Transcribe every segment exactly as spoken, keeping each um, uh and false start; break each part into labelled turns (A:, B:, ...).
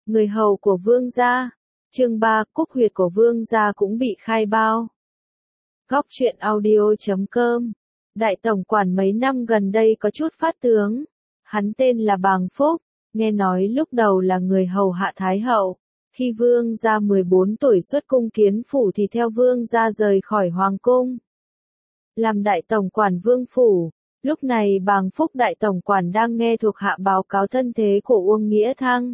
A: Người hầu của vương gia. Chương ba, cúc huyệt của vương gia cũng bị khai bao. Góc truyện audio chấm com. Đại tổng quản mấy năm gần đây có chút phát tướng. Hắn tên là Bàng Phúc, nghe nói lúc đầu là người hầu hạ thái hậu. Khi vương gia mười bốn tuổi xuất cung kiến phủ thì theo vương gia rời khỏi hoàng cung. Làm đại tổng quản vương phủ. Lúc này Bàng Phúc đại tổng quản đang nghe thuộc hạ báo cáo thân thế của Uông Nghĩa Thăng.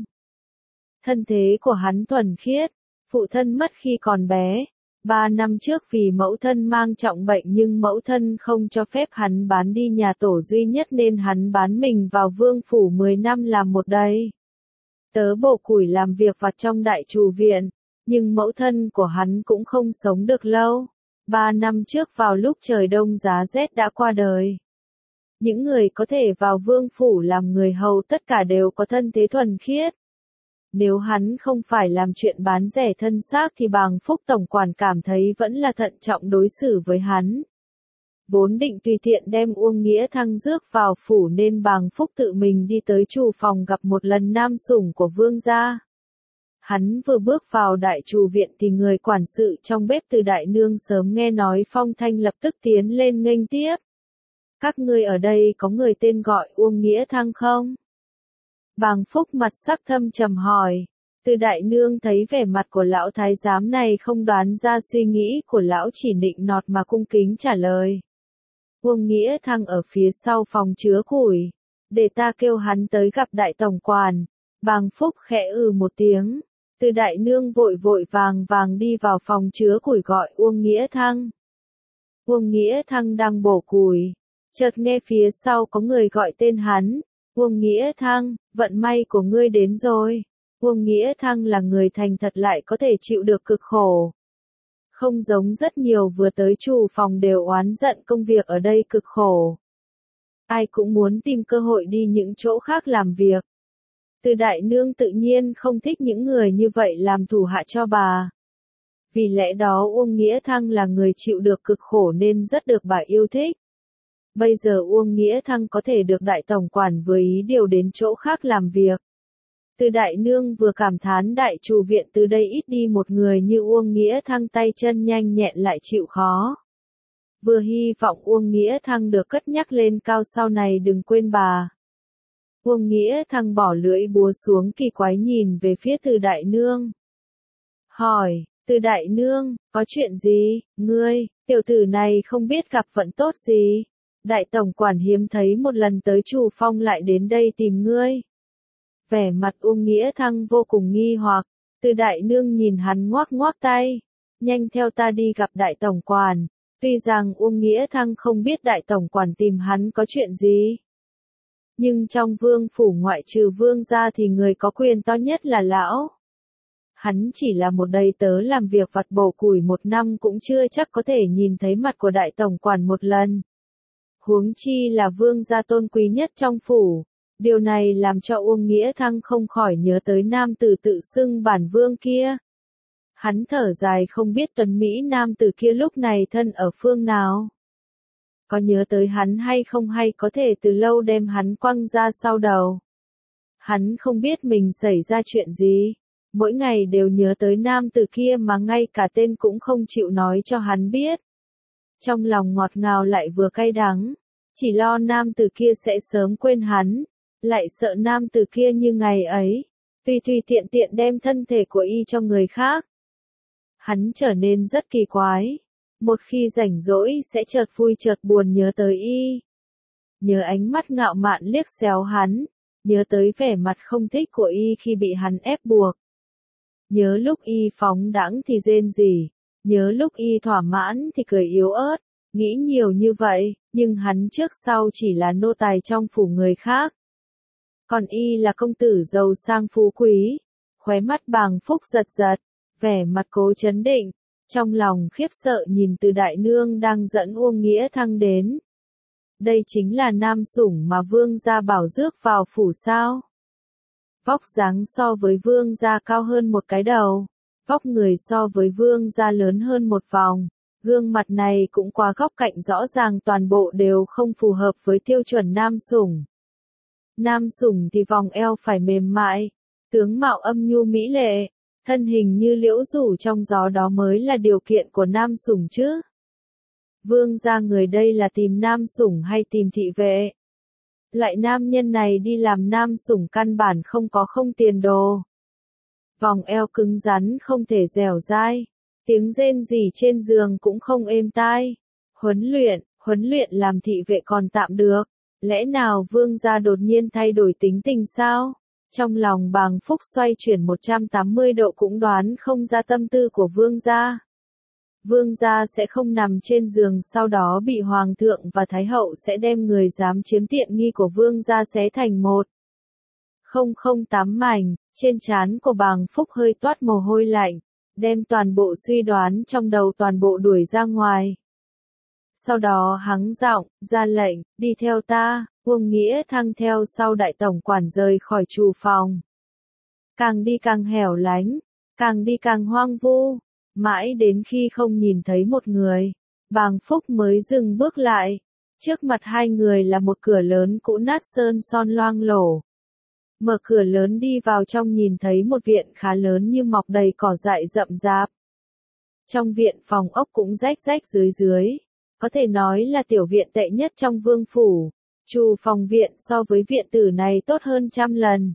A: Thân thế của hắn thuần khiết, phụ thân mất khi còn bé. Ba năm trước vì mẫu thân mang trọng bệnh nhưng mẫu thân không cho phép hắn bán đi nhà tổ duy nhất nên hắn bán mình vào vương phủ mười năm làm một đầy tớ bổ củi làm việc vặt trong đại trù viện, nhưng mẫu thân của hắn cũng không sống được lâu. Ba năm trước vào lúc trời đông giá rét đã qua đời. Những người có thể vào vương phủ làm người hầu tất cả đều có thân thế thuần khiết. Nếu hắn không phải làm chuyện bán rẻ thân xác thì Bàng Phúc tổng quản cảm thấy vẫn là thận trọng đối xử với hắn. Vốn định tùy tiện đem Uông Nghĩa Thăng rước vào phủ nên Bàng Phúc tự mình đi tới trù phòng gặp một lần nam sủng của vương gia. Hắn vừa bước vào đại trù viện thì người quản sự trong bếp Từ Đại Nương sớm nghe nói phong thanh lập tức tiến lên nghênh tiếp. Các ngươi ở đây có người tên gọi Uông Nghĩa Thăng không? Bàng Phúc mặt sắc thâm trầm hỏi. Từ Đại Nương thấy vẻ mặt của lão thái giám này không đoán ra suy nghĩ của lão, chỉ nịnh nọt mà cung kính trả lời. Uông Nghĩa Thăng ở phía sau phòng chứa củi. Để ta kêu hắn tới gặp đại tổng quản. Bàng Phúc khẽ ừ một tiếng. Từ Đại Nương vội vội vàng vàng đi vào phòng chứa củi gọi Uông Nghĩa Thăng. Uông Nghĩa Thăng đang bổ củi. Chợt nghe phía sau có người gọi tên hắn. Uông Nghĩa Thăng, vận may của ngươi đến rồi. Uông Nghĩa Thăng là người thành thật lại có thể chịu được cực khổ. Không giống rất nhiều vừa tới trù phòng đều oán giận công việc ở đây cực khổ. Ai cũng muốn tìm cơ hội đi những chỗ khác làm việc. Từ Đại Nương tự nhiên không thích những người như vậy làm thủ hạ cho bà. Vì lẽ đó Uông Nghĩa Thăng là người chịu được cực khổ nên rất được bà yêu thích. Bây giờ Uông Nghĩa Thăng có thể được đại tổng quản với ý điều đến chỗ khác làm việc. Từ Đại Nương vừa cảm thán đại trù viện từ đây ít đi một người như Uông Nghĩa Thăng tay chân nhanh nhẹn lại chịu khó. Vừa hy vọng Uông Nghĩa Thăng được cất nhắc lên cao sau này đừng quên bà. Uông Nghĩa Thăng bỏ lưỡi búa xuống kỳ quái nhìn về phía Từ Đại Nương. Hỏi, Từ Đại Nương, có chuyện gì, ngươi, tiểu tử này không biết gặp vận tốt gì. Đại tổng quản hiếm thấy một lần tới trù phong lại đến đây tìm ngươi. Vẻ mặt Uông Nghĩa Thăng vô cùng nghi hoặc. Từ Đại Nương nhìn hắn ngoác ngoác tay. Nhanh theo ta đi gặp đại tổng quản. Tuy rằng Uông Nghĩa Thăng không biết đại tổng quản tìm hắn có chuyện gì. Nhưng trong vương phủ ngoại trừ vương gia thì người có quyền to nhất là lão. Hắn chỉ là một đầy tớ làm việc vặt bổ củi một năm cũng chưa chắc có thể nhìn thấy mặt của đại tổng quản một lần. Huống chi là vương gia tôn quý nhất trong phủ. Điều này làm cho Uông Nghĩa Thăng không khỏi nhớ tới nam tử tự xưng bản vương kia. Hắn thở dài không biết tuấn Mỹ nam tử kia lúc này thân ở phương nào. Có nhớ tới hắn hay không hay có thể từ lâu đem hắn quăng ra sau đầu. Hắn không biết mình xảy ra chuyện gì. Mỗi ngày đều nhớ tới nam tử kia mà ngay cả tên cũng không chịu nói cho hắn biết. Trong lòng ngọt ngào lại vừa cay đắng. Chỉ lo nam tử kia sẽ sớm quên hắn. Lại sợ nam tử kia như ngày ấy. Tùy tùy tiện tiện đem thân thể của y cho người khác. Hắn trở nên rất kỳ quái. Một khi rảnh rỗi sẽ chợt vui chợt buồn nhớ tới y. Nhớ ánh mắt ngạo mạn liếc xéo hắn. Nhớ tới vẻ mặt không thích của y khi bị hắn ép buộc. Nhớ lúc y phóng đãng thì rên rỉ. Nhớ lúc y thỏa mãn thì cười yếu ớt. Nghĩ nhiều như vậy, nhưng hắn trước sau chỉ là nô tài trong phủ người khác. Còn y là công tử giàu sang phú quý. Khóe mắt Bàng Phúc giật giật. Vẻ mặt cố chấn định. Trong lòng khiếp sợ nhìn Từ Đại Nương đang dẫn Uông Nghĩa Thăng đến. Đây chính là nam sủng mà vương gia bảo rước vào phủ sao. Vóc dáng so với vương gia cao hơn một cái đầu. Vóc người so với vương gia lớn hơn một vòng. Gương mặt này cũng qua góc cạnh rõ ràng toàn bộ đều không phù hợp với tiêu chuẩn nam sủng. Nam sủng thì vòng eo phải mềm mại. Tướng mạo âm nhu mỹ lệ, thân hình như liễu rủ trong gió đó mới là điều kiện của nam sủng chứ. Vương gia người đây là tìm nam sủng hay tìm thị vệ? Loại nam nhân này đi làm nam sủng căn bản không có không tiền đồ. Vòng eo cứng rắn không thể dẻo dai, tiếng rên rỉ trên giường cũng không êm tai. Huấn luyện, huấn luyện làm thị vệ còn tạm được, lẽ nào vương gia đột nhiên thay đổi tính tình sao? Trong lòng Bàng Phúc xoay chuyển một trăm tám mươi độ cũng đoán không ra tâm tư của vương gia. Vương gia sẽ không nằm trên giường sau đó bị hoàng thượng và thái hậu sẽ đem người dám chiếm tiện nghi của vương gia xé thành một. Không không tám mảnh, trên trán của Bàng Phúc hơi toát mồ hôi lạnh, đem toàn bộ suy đoán trong đầu toàn bộ đuổi ra ngoài. Sau đó hắng giọng, ra lệnh, đi theo ta, Uông Nghĩa Thăng theo sau đại tổng quản rời khỏi trù phòng. Càng đi càng hẻo lánh, càng đi càng hoang vu, mãi đến khi không nhìn thấy một người, Bàng Phúc mới dừng bước lại. Trước mặt hai người là một cửa lớn cũ nát sơn son loang lổ. Mở cửa lớn đi vào trong nhìn thấy một viện khá lớn như mọc đầy cỏ dại rậm rạp. Trong viện phòng ốc cũng rách rách dưới dưới, có thể nói là tiểu viện tệ nhất trong vương phủ. Trù phòng viện so với viện tử này tốt hơn trăm lần.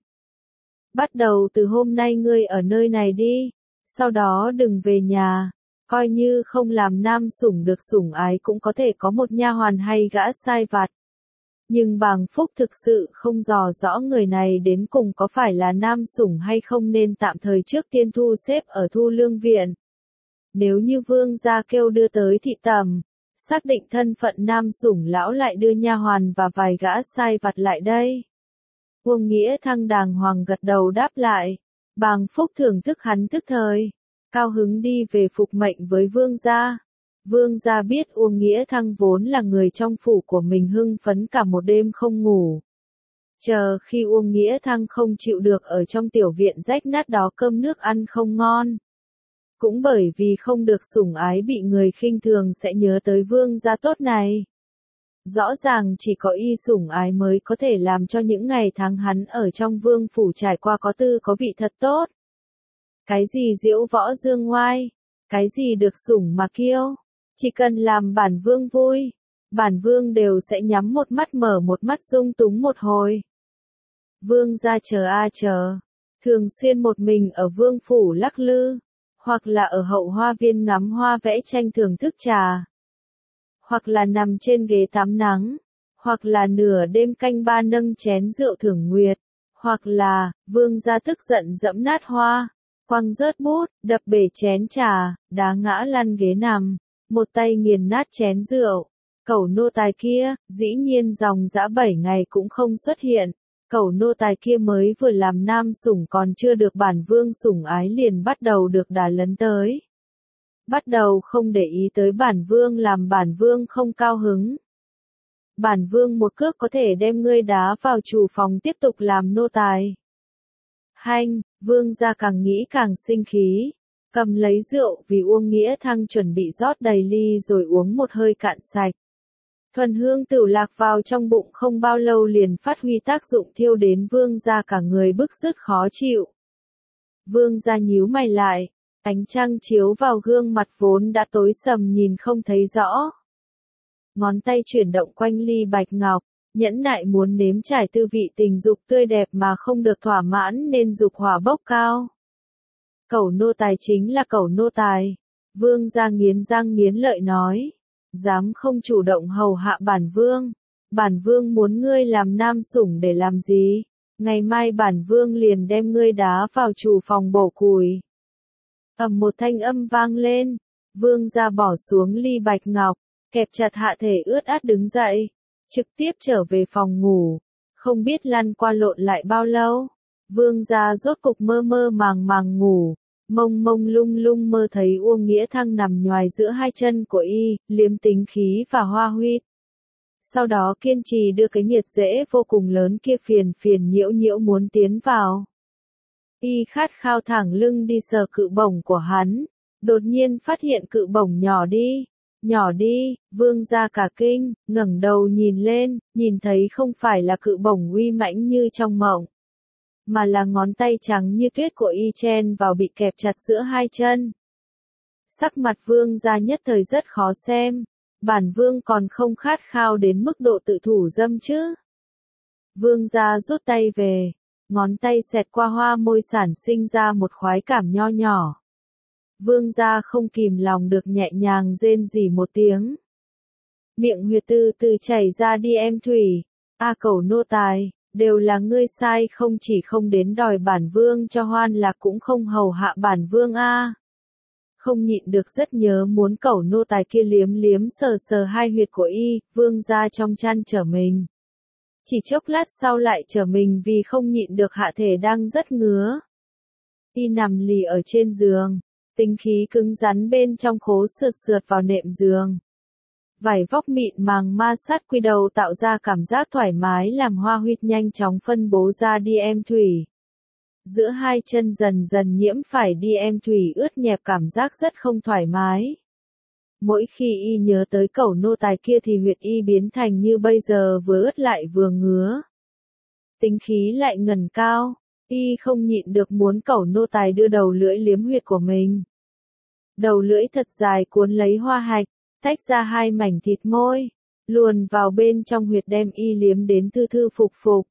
A: Bắt đầu từ hôm nay ngươi ở nơi này đi, sau đó đừng về nhà, coi như không làm nam sủng được sủng ái cũng có thể có một nha hoàn hay gã sai vặt. Nhưng Bàng Phúc thực sự không dò rõ người này đến cùng có phải là nam sủng hay không nên tạm thời trước tiên thu xếp ở thu lương viện. Nếu như vương gia kêu đưa tới thị tầm, xác định thân phận nam sủng lão lại đưa nha hoàn và vài gã sai vặt lại đây. Uông Nghĩa Thăng đàng hoàng gật đầu đáp lại. Bàng Phúc thưởng thức hắn tức thời, cao hứng đi về phục mệnh với vương gia. Vương gia biết Uông Nghĩa Thăng vốn là người trong phủ của mình hưng phấn cả một đêm không ngủ. Chờ khi Uông Nghĩa Thăng không chịu được ở trong tiểu viện rách nát đó cơm nước ăn không ngon. Cũng bởi vì không được sủng ái bị người khinh thường sẽ nhớ tới vương gia tốt này. Rõ ràng chỉ có y sủng ái mới có thể làm cho những ngày tháng hắn ở trong vương phủ trải qua có tư có vị thật tốt. Cái gì diễu võ dương ngoai, cái gì được sủng mà kiêu, chỉ cần làm bản vương vui, bản vương đều sẽ nhắm một mắt mở một mắt dung túng một hồi. Vương gia chờ a chờ, thường xuyên một mình ở vương phủ lắc lư, hoặc là ở hậu hoa viên ngắm hoa vẽ tranh thưởng thức trà, hoặc là nằm trên ghế tắm nắng, hoặc là nửa đêm canh ba nâng chén rượu thưởng nguyệt, hoặc là, vương gia tức giận dẫm nát hoa, quăng rớt bút, đập bể chén trà, đá ngã lăn ghế nằm, một tay nghiền nát chén rượu. Cẩu nô tài kia, dĩ nhiên dòng dã bảy ngày cũng không xuất hiện. Cẩu nô tài kia mới vừa làm nam sủng còn chưa được bản vương sủng ái liền bắt đầu được đà lấn tới. Bắt đầu không để ý tới bản vương làm bản vương không cao hứng. Bản vương một cước có thể đem ngươi đá vào trù phòng tiếp tục làm nô tài. Hanh, vương gia càng nghĩ càng sinh khí, cầm lấy rượu vì Uông Nghĩa Thăng chuẩn bị rót đầy ly rồi uống một hơi cạn sạch. Thuần hương tửu lạc vào trong bụng không bao lâu liền phát huy tác dụng thiêu đến vương gia cả người bức rứt khó chịu. Vương gia nhíu mày lại, ánh trăng chiếu vào gương mặt vốn đã tối sầm nhìn không thấy rõ. Ngón tay chuyển động quanh ly bạch ngọc, nhẫn nại muốn nếm trải tư vị tình dục tươi đẹp mà không được thỏa mãn nên dục hỏa bốc cao. Cẩu nô tài chính là cẩu nô tài. Vương gia nghiến răng nghiến lợi nói. Dám không chủ động hầu hạ bản vương. Bản vương muốn ngươi làm nam sủng để làm gì? Ngày mai bản vương liền đem ngươi đá vào trù phòng bổ củi. Ầm một thanh âm vang lên. Vương gia bỏ xuống ly bạch ngọc, kẹp chặt hạ thể ướt át đứng dậy, trực tiếp trở về phòng ngủ. Không biết lăn qua lộn lại bao lâu. Vương gia rốt cục mơ mơ màng màng ngủ. Mông mông lung lung mơ thấy Uông Nghĩa Thăng nằm nhoài giữa hai chân của y, liếm tính khí và hoa huyết. Sau đó kiên trì đưa cái nhiệt dễ vô cùng lớn kia phiền phiền nhiễu nhiễu muốn tiến vào. Y khát khao thẳng lưng đi sờ cự bổng của hắn, đột nhiên phát hiện cự bổng nhỏ đi, nhỏ đi, vương gia cả kinh, ngẩng đầu nhìn lên, nhìn thấy không phải là cự bổng uy mãnh như trong mộng, mà là ngón tay trắng như tuyết của y chen vào bị kẹp chặt giữa hai chân. Sắc mặt vương gia nhất thời rất khó xem, bản vương còn không khát khao đến mức độ tự thủ dâm chứ. Vương gia rút tay về, ngón tay xẹt qua hoa môi sản sinh ra một khoái cảm nho nhỏ. Vương gia không kìm lòng được nhẹ nhàng rên rỉ một tiếng. Miệng huyệt từ từ chảy ra đi em Thủy, a cẩu nô tài, đều là ngươi sai, không chỉ không đến đòi bản vương cho hoan lạc cũng không hầu hạ bản vương a. Không nhịn được rất nhớ muốn cẩu nô tài kia liếm liếm sờ sờ hai huyệt của y, vương gia trong chăn trở mình. Chỉ chốc lát sau lại trở mình vì không nhịn được hạ thể đang rất ngứa. Y nằm lì ở trên giường, tinh khí cứng rắn bên trong khố sượt sượt vào nệm giường. Vải vóc mịn màng ma sát quy đầu tạo ra cảm giác thoải mái làm hoa huyệt nhanh chóng phân bố ra đi em Thủy. Giữa hai chân dần dần nhiễm phải đi em Thủy ướt nhẹp cảm giác rất không thoải mái. Mỗi khi y nhớ tới cẩu nô tài kia thì huyệt y biến thành như bây giờ vừa ướt lại vừa ngứa. Tính khí lại ngần cao, y không nhịn được muốn cẩu nô tài đưa đầu lưỡi liếm huyệt của mình. Đầu lưỡi thật dài cuốn lấy hoa hạch, tách ra hai mảnh thịt môi, luồn vào bên trong huyệt đem y liếm đến thư thư phục phục.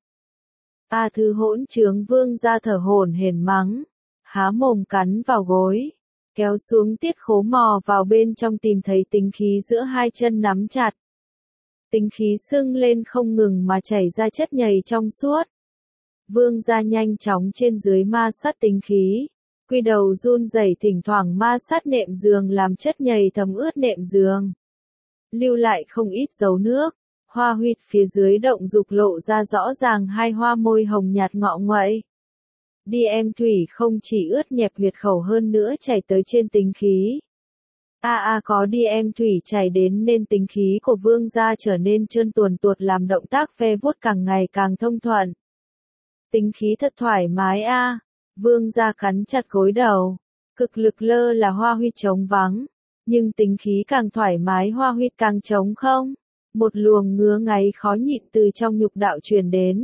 A: A thư hỗn trướng vương gia thở hổn hển mắng, há mồm cắn vào gối, kéo xuống tiết khố mò vào bên trong tìm thấy tính khí giữa hai chân nắm chặt. Tính khí sưng lên không ngừng mà chảy ra chất nhầy trong suốt. Vương gia nhanh chóng trên dưới ma sát tính khí, quy đầu run rẩy thỉnh thoảng ma sát nệm giường làm chất nhầy thấm ướt nệm giường. Lưu lại không ít dấu nước, hoa huyệt phía dưới động dục lộ ra rõ ràng hai hoa môi hồng nhạt ngọ nguậy. Đi em Thủy không chỉ ướt nhẹp huyệt khẩu hơn nữa chảy tới trên tính khí. A a à, có đi em Thủy chảy đến nên tính khí của vương gia trở nên trơn tuồn tuột làm động tác ve vuốt càng ngày càng thông thuận. Tính khí thật thoải mái a. À. Vương gia cắn chặt gối đầu, cực lực lơ là hoa huyệt trống vắng, nhưng tính khí càng thoải mái hoa huyệt càng trống không. Một luồng ngứa ngáy khó nhịn từ trong nhục đạo truyền đến.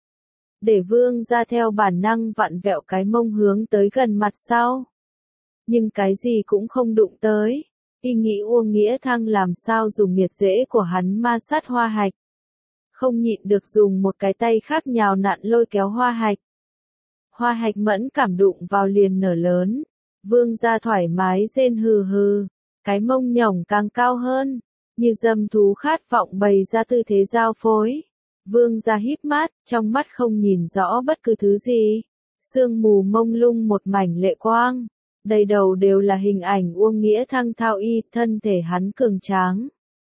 A: Để vương gia theo bản năng vặn vẹo cái mông hướng tới gần mặt sau. Nhưng cái gì cũng không đụng tới, y nghĩ Uông Nghĩa Thăng làm sao dùng miệt rễ của hắn ma sát hoa hạch. Không nhịn được dùng một cái tay khác nhào nặn lôi kéo hoa hạch. Hoa hạch mẫn cảm đụng vào liền nở lớn, vương gia thoải mái rên hừ hừ, cái mông nhổng càng cao hơn, như dâm thú khát vọng bày ra tư thế giao phối. Vương gia híp mắt, trong mắt không nhìn rõ bất cứ thứ gì, sương mù mông lung một mảnh lệ quang, đầy đầu đều là hình ảnh Uông Nghĩa Thăng thao y, thân thể hắn cường tráng.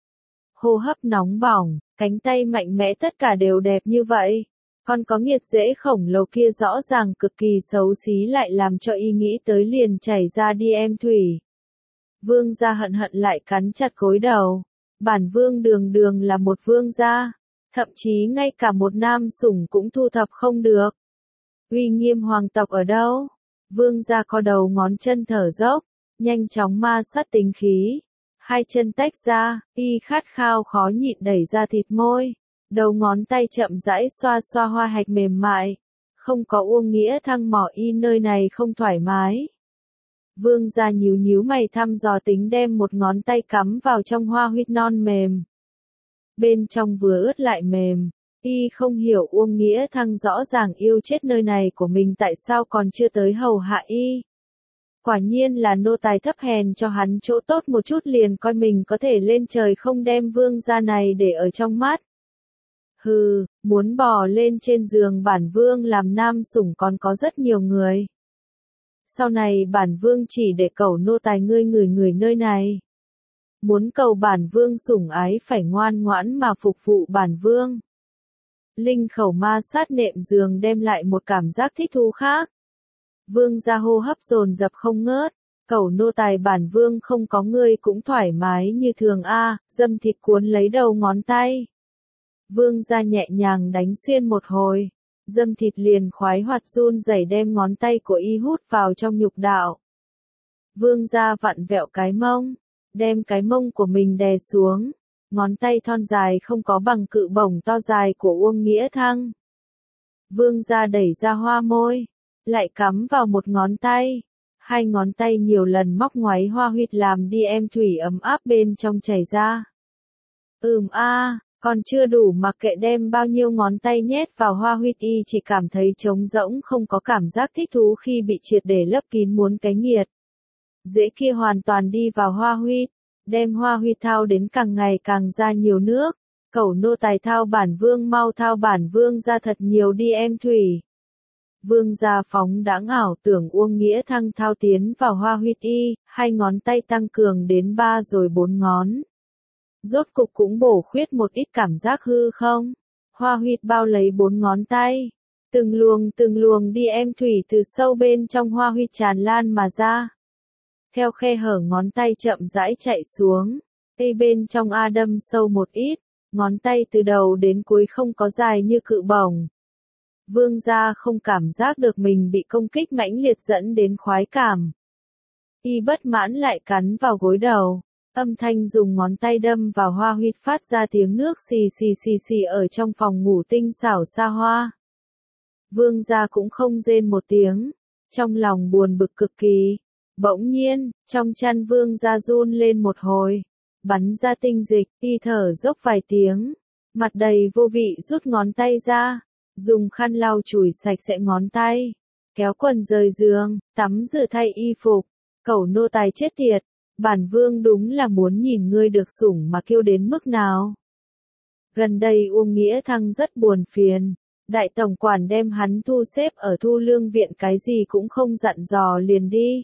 A: Hô hấp nóng bỏng, cánh tay mạnh mẽ tất cả đều đẹp như vậy. Còn có nghiệt rễ khổng lồ kia rõ ràng cực kỳ xấu xí lại làm cho y nghĩ tới liền chảy ra đi em Thủy. Vương gia hận hận lại cắn chặt gối đầu. Bản vương đường đường là một vương gia, thậm chí ngay cả một nam sủng cũng thu thập không được. Uy nghiêm hoàng tộc ở đâu? Vương gia co đầu ngón chân thở dốc, nhanh chóng ma sát tính khí. Hai chân tách ra, y khát khao khó nhịn đẩy ra thịt môi. Đầu ngón tay chậm rãi xoa xoa hoa hạch mềm mại. Không có Uông Nghĩa Thăng mỏ y nơi này không thoải mái. Vương gia nhíu nhíu mày thăm dò tính đem một ngón tay cắm vào trong hoa huyệt non mềm. Bên trong vừa ướt lại mềm, y không hiểu Uông Nghĩa Thăng rõ ràng yêu chết nơi này của mình tại sao còn chưa tới hầu hạ y. Quả nhiên là nô tài thấp hèn cho hắn chỗ tốt một chút liền coi mình có thể lên trời không đem vương gia này để ở trong mắt. Hừ, muốn bò lên trên giường bản vương làm nam sủng còn có rất nhiều người. Sau này bản vương chỉ để cẩu nô tài ngươi người người nơi này. Muốn cầu bản vương sủng ái phải ngoan ngoãn mà phục vụ bản vương. Linh khẩu ma sát nệm giường đem lại một cảm giác thích thú khác. Vương gia hô hấp dồn dập không ngớt, cẩu nô tài bản vương không có ngươi cũng thoải mái như thường a, dâm thịt cuốn lấy đầu ngón tay. Vương gia nhẹ nhàng đánh xuyên một hồi, dâm thịt liền khoái hoạt run rẩy đem ngón tay của y hút vào trong nhục đạo. Vương gia vặn vẹo cái mông, đem cái mông của mình đè xuống, ngón tay thon dài không có bằng cự bổng to dài của Uông Nghĩa Thăng. Vương gia đẩy ra hoa môi, lại cắm vào một ngón tay. Hai ngón tay nhiều lần móc ngoáy hoa huyệt làm đi em thủy ấm áp bên trong chảy ra. Ừm a, còn chưa đủ mặc kệ đem bao nhiêu ngón tay nhét vào hoa huyệt y chỉ cảm thấy trống rỗng không có cảm giác thích thú khi bị triệt để lấp kín muốn cái nghiệt. Dễ kia hoàn toàn đi vào hoa huyệt, đem hoa huyệt thao đến càng ngày càng ra nhiều nước. Cẩu nô tài thao bản vương mau thao bản vương ra thật nhiều đi em thủy. Vương gia phóng đã ảo tưởng Uông Nghĩa Thăng thao tiến vào hoa huyệt y, hai ngón tay tăng cường đến ba rồi bốn ngón. Rốt cục cũng bổ khuyết một ít cảm giác hư không? Hoa huyệt bao lấy bốn ngón tay. Từng luồng từng luồng đi em thủy từ sâu bên trong hoa huyệt tràn lan mà ra. Theo khe hở ngón tay chậm rãi chạy xuống. Tây bên trong a đâm sâu một ít. Ngón tay từ đầu đến cuối không có dài như cự bổng. Vương gia không cảm giác được mình bị công kích mãnh liệt dẫn đến khoái cảm. Y bất mãn lại cắn vào gối đầu. Âm thanh dùng ngón tay đâm vào hoa huyệt phát ra tiếng nước xì xì xì xì ở trong phòng ngủ tinh xảo xa hoa. Vương gia cũng không rên một tiếng. Trong lòng buồn bực cực kỳ. Bỗng nhiên, trong chăn vương gia run lên một hồi. Bắn ra tinh dịch, y thở dốc vài tiếng. Mặt đầy vô vị rút ngón tay ra. Dùng khăn lau chùi sạch sẽ ngón tay. Kéo quần rời giường, tắm rửa thay y phục. Cẩu nô tài chết tiệt. Bản vương đúng là muốn nhìn ngươi được sủng mà kêu đến mức nào. Gần đây Uông Nghĩa Thăng rất buồn phiền. Đại tổng quản đem hắn thu xếp ở thu lương viện cái gì cũng không dặn dò liền đi.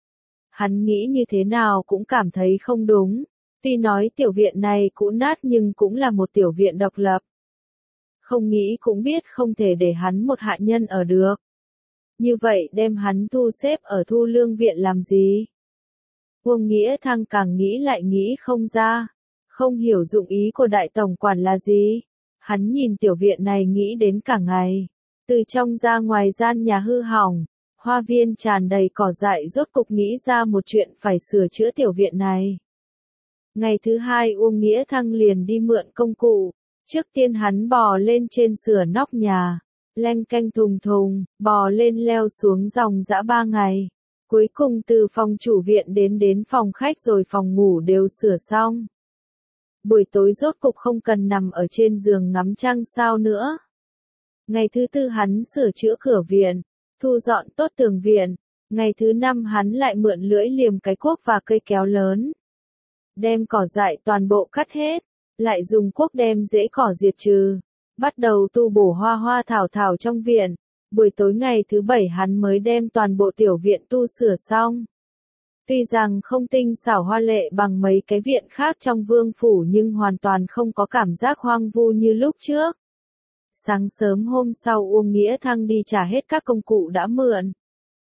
A: Hắn nghĩ như thế nào cũng cảm thấy không đúng. Tuy nói tiểu viện này cũ nát nhưng cũng là một tiểu viện độc lập. Không nghĩ cũng biết không thể để hắn một hạ nhân ở được. Như vậy đem hắn thu xếp ở thu lương viện làm gì? Uông Nghĩa Thăng càng nghĩ lại nghĩ không ra. Không hiểu dụng ý của đại tổng quản là gì. Hắn nhìn tiểu viện này nghĩ đến cả ngày. Từ trong ra ngoài gian nhà hư hỏng. Hoa viên tràn đầy cỏ dại rốt cục nghĩ ra một chuyện phải sửa chữa tiểu viện này. Ngày thứ hai Uông Nghĩa Thăng liền đi mượn công cụ. Trước tiên hắn bò lên trên sửa nóc nhà. Leng canh thùng thùng, bò lên leo xuống dòng dã ba ngày. Cuối cùng từ phòng chủ viện đến đến phòng khách rồi phòng ngủ đều sửa xong. Buổi tối rốt cục không cần nằm ở trên giường ngắm trăng sao nữa. Ngày thứ tư hắn sửa chữa cửa viện, thu dọn tốt tường viện. Ngày thứ năm hắn lại mượn lưỡi liềm cái cuốc và cây kéo lớn. Đem cỏ dại toàn bộ cắt hết, lại dùng cuốc đem rễ cỏ diệt trừ. Bắt đầu tu bổ hoa hoa thảo thảo trong viện. Buổi tối ngày thứ bảy hắn mới đem toàn bộ tiểu viện tu sửa xong. Tuy rằng không tinh xảo hoa lệ bằng mấy cái viện khác trong vương phủ nhưng hoàn toàn không có cảm giác hoang vu như lúc trước. Sáng sớm hôm sau Uông Nghĩa Thăng đi trả hết các công cụ đã mượn.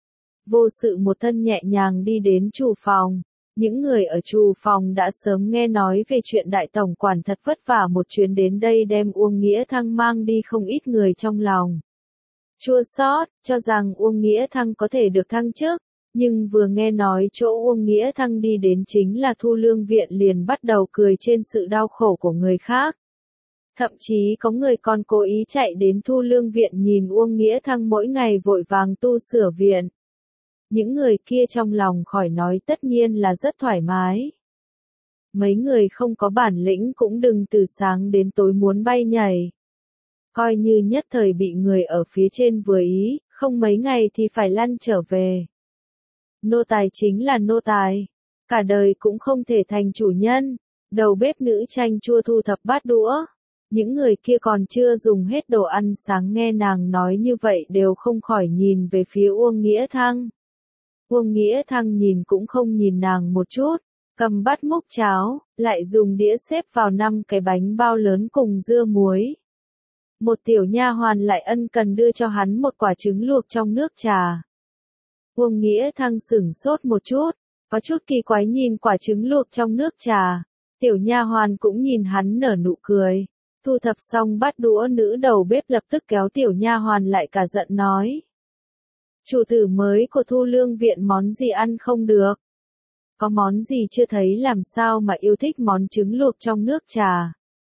A: Vô sự một thân nhẹ nhàng đi đến chủ phòng. Những người ở chủ phòng đã sớm nghe nói về chuyện đại tổng quản thật vất vả một chuyến đến đây đem Uông Nghĩa Thăng mang đi không ít người trong lòng. Chua xót, cho rằng Uông Nghĩa Thăng có thể được thăng chức, nhưng vừa nghe nói chỗ Uông Nghĩa Thăng đi đến chính là thu lương viện liền bắt đầu cười trên sự đau khổ của người khác. Thậm chí có người còn cố ý chạy đến thu lương viện nhìn Uông Nghĩa Thăng mỗi ngày vội vàng tu sửa viện. Những người kia trong lòng khỏi nói tất nhiên là rất thoải mái. Mấy người không có bản lĩnh cũng đừng từ sáng đến tối muốn bay nhảy. Coi như nhất thời bị người ở phía trên vừa ý, không mấy ngày thì phải lăn trở về. Nô tài chính là nô tài. Cả đời cũng không thể thành chủ nhân. Đầu bếp nữ chanh chua thu thập bát đũa. Những người kia còn chưa dùng hết đồ ăn sáng nghe nàng nói như vậy đều không khỏi nhìn về phía Uông Nghĩa Thăng. Uông Nghĩa Thăng nhìn cũng không nhìn nàng một chút, cầm bát múc cháo, lại dùng đĩa xếp vào năm cái bánh bao lớn cùng dưa muối. Một tiểu nha hoàn lại ân cần đưa cho hắn một quả trứng luộc trong nước trà. Uông Nghĩa Thăng sửng sốt một chút, có chút kỳ quái nhìn quả trứng luộc trong nước trà. Tiểu nha hoàn cũng nhìn hắn nở nụ cười. Thu thập xong bát đũa nữ đầu bếp lập tức kéo tiểu nha hoàn lại cả giận nói. Chủ tử mới của thu lương viện món gì ăn không được? Có món gì chưa thấy làm sao mà yêu thích món trứng luộc trong nước trà?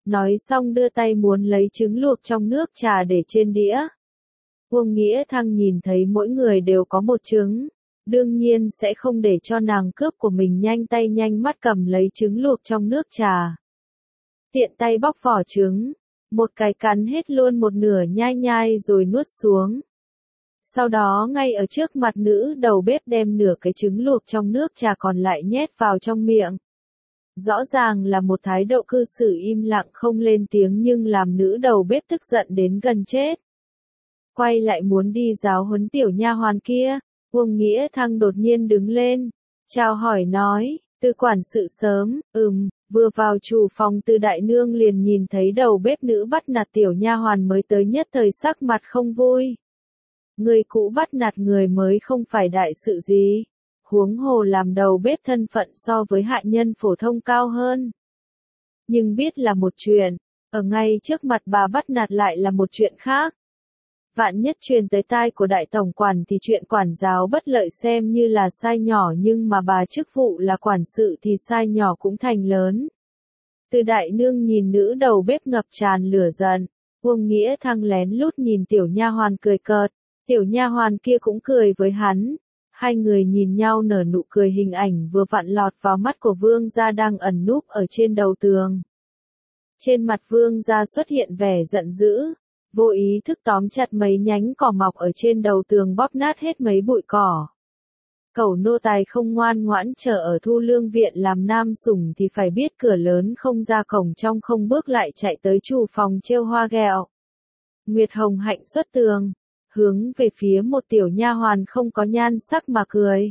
A: Nói xong đưa tay muốn lấy trứng luộc trong nước trà để trên đĩa. Uông Nghĩa Thăng nhìn thấy mỗi người đều có một trứng, đương nhiên sẽ không để cho nàng cướp của mình, nhanh tay nhanh mắt cầm lấy trứng luộc trong nước trà. Tiện tay bóc vỏ trứng, một cái cắn hết luôn một nửa nhai nhai rồi nuốt xuống. Sau đó ngay ở trước mặt nữ đầu bếp đem nửa cái trứng luộc trong nước trà còn lại nhét vào trong miệng. Rõ ràng là một thái độ cư xử im lặng không lên tiếng nhưng làm nữ đầu bếp tức giận đến gần chết. Quay lại muốn đi giáo huấn tiểu nha hoàn kia, Uông Nghĩa Thăng đột nhiên đứng lên, chào hỏi nói, Từ quản sự sớm, ừm, vừa vào chủ phòng Từ đại nương liền nhìn thấy đầu bếp nữ bắt nạt tiểu nha hoàn mới tới, nhất thời sắc mặt không vui. Người cũ bắt nạt người mới không phải đại sự gì, huống hồ làm đầu bếp thân phận so với hạ nhân phổ thông cao hơn. Nhưng biết là một chuyện, ở ngay trước mặt bà bắt nạt lại là một chuyện khác. Vạn nhất truyền tới tai của đại tổng quản thì chuyện quản giáo bất lợi xem như là sai nhỏ, nhưng mà bà chức vụ là quản sự thì sai nhỏ cũng thành lớn. Từ đại nương nhìn nữ đầu bếp ngập tràn lửa giận, Uông Nghĩa Thăng lén lút nhìn tiểu nha hoàn cười cợt, tiểu nha hoàn kia cũng cười với hắn. Hai người nhìn nhau nở nụ cười, hình ảnh vừa vặn lọt vào mắt của vương gia đang ẩn núp ở trên đầu tường. Trên mặt vương gia xuất hiện vẻ giận dữ, vô ý thức tóm chặt mấy nhánh cỏ mọc ở trên đầu tường bóp nát hết mấy bụi cỏ. Cẩu nô tài không ngoan ngoãn chờ ở Thu Lương viện làm nam sủng thì phải biết cửa lớn không ra cổng trong không bước lại chạy tới chủ phòng trêu hoa ghẹo. Nguyệt Hồng Hạnh xuất tường, hướng về phía một tiểu nha hoàn không có nhan sắc mà cười.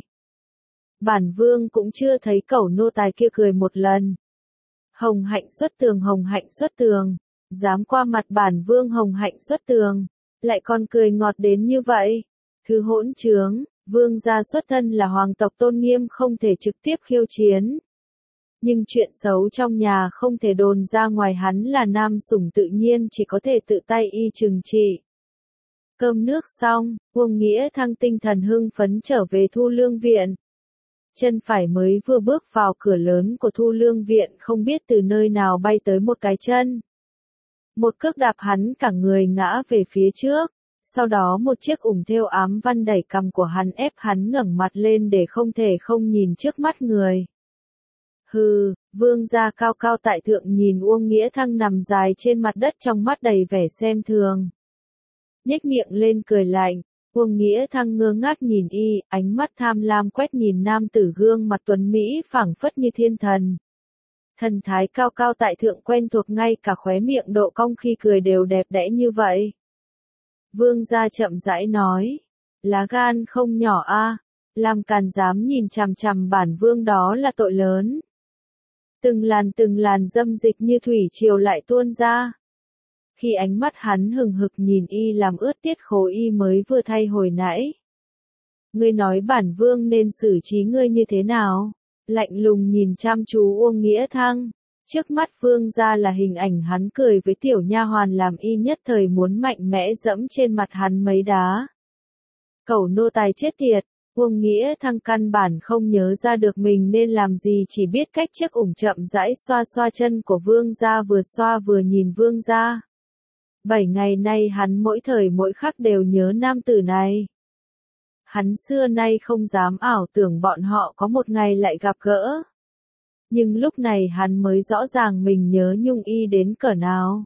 A: Bản vương cũng chưa thấy cẩu nô tài kia cười một lần. Hồng Hạnh xuất tường, Hồng Hạnh xuất tường, dám qua mặt bản vương. Hồng Hạnh xuất tường, lại còn cười ngọt đến như vậy. Thứ hỗn trướng, vương gia xuất thân là hoàng tộc tôn nghiêm không thể trực tiếp khiêu chiến. Nhưng chuyện xấu trong nhà không thể đồn ra ngoài, hắn là nam sủng tự nhiên chỉ có thể tự tay y trừng trị. Cơm nước xong, Uông Nghĩa Thăng tinh thần hưng phấn trở về Thu Lương viện. Chân phải mới vừa bước vào cửa lớn của Thu Lương viện, không biết từ nơi nào bay tới một cái chân. Một cước đạp hắn cả người ngã về phía trước, sau đó một chiếc ủng thêu ám văn đẩy cằm của hắn ép hắn ngẩng mặt lên để không thể không nhìn trước mắt người. Hừ, vương gia cao cao tại thượng nhìn Uông Nghĩa Thăng nằm dài trên mặt đất trong mắt đầy vẻ xem thường. Nhếch miệng lên cười lạnh, Uông Nghĩa Thăng ngơ ngác nhìn y, ánh mắt tham lam quét nhìn nam tử gương mặt tuấn Mỹ phảng phất như thiên thần. Thần thái cao cao tại thượng quen thuộc, ngay cả khóe miệng độ cong khi cười đều đẹp đẽ như vậy. Vương gia chậm rãi nói, lá gan không nhỏ a, làm càn dám nhìn chằm chằm bản vương đó là tội lớn. Từng làn từng làn dâm dịch như thủy triều lại tuôn ra. Khi ánh mắt hắn hừng hực nhìn y làm ướt tiết khố y mới vừa thay hồi nãy. Ngươi nói bản vương nên xử trí ngươi như thế nào? Lạnh lùng nhìn chăm chú Uông Nghĩa Thăng. Trước mắt vương gia là hình ảnh hắn cười với tiểu nha hoàn làm y nhất thời muốn mạnh mẽ dẫm trên mặt hắn mấy đá. Cẩu nô tài chết tiệt, Uông Nghĩa Thăng căn bản không nhớ ra được mình nên làm gì, chỉ biết cách chiếc ủng chậm rãi xoa xoa chân của vương gia, vừa xoa vừa nhìn vương gia. Bảy ngày nay hắn mỗi thời mỗi khắc đều nhớ nam tử này. Hắn xưa nay không dám ảo tưởng bọn họ có một ngày lại gặp gỡ. Nhưng lúc này hắn mới rõ ràng mình nhớ Nhung y đến cỡ nào.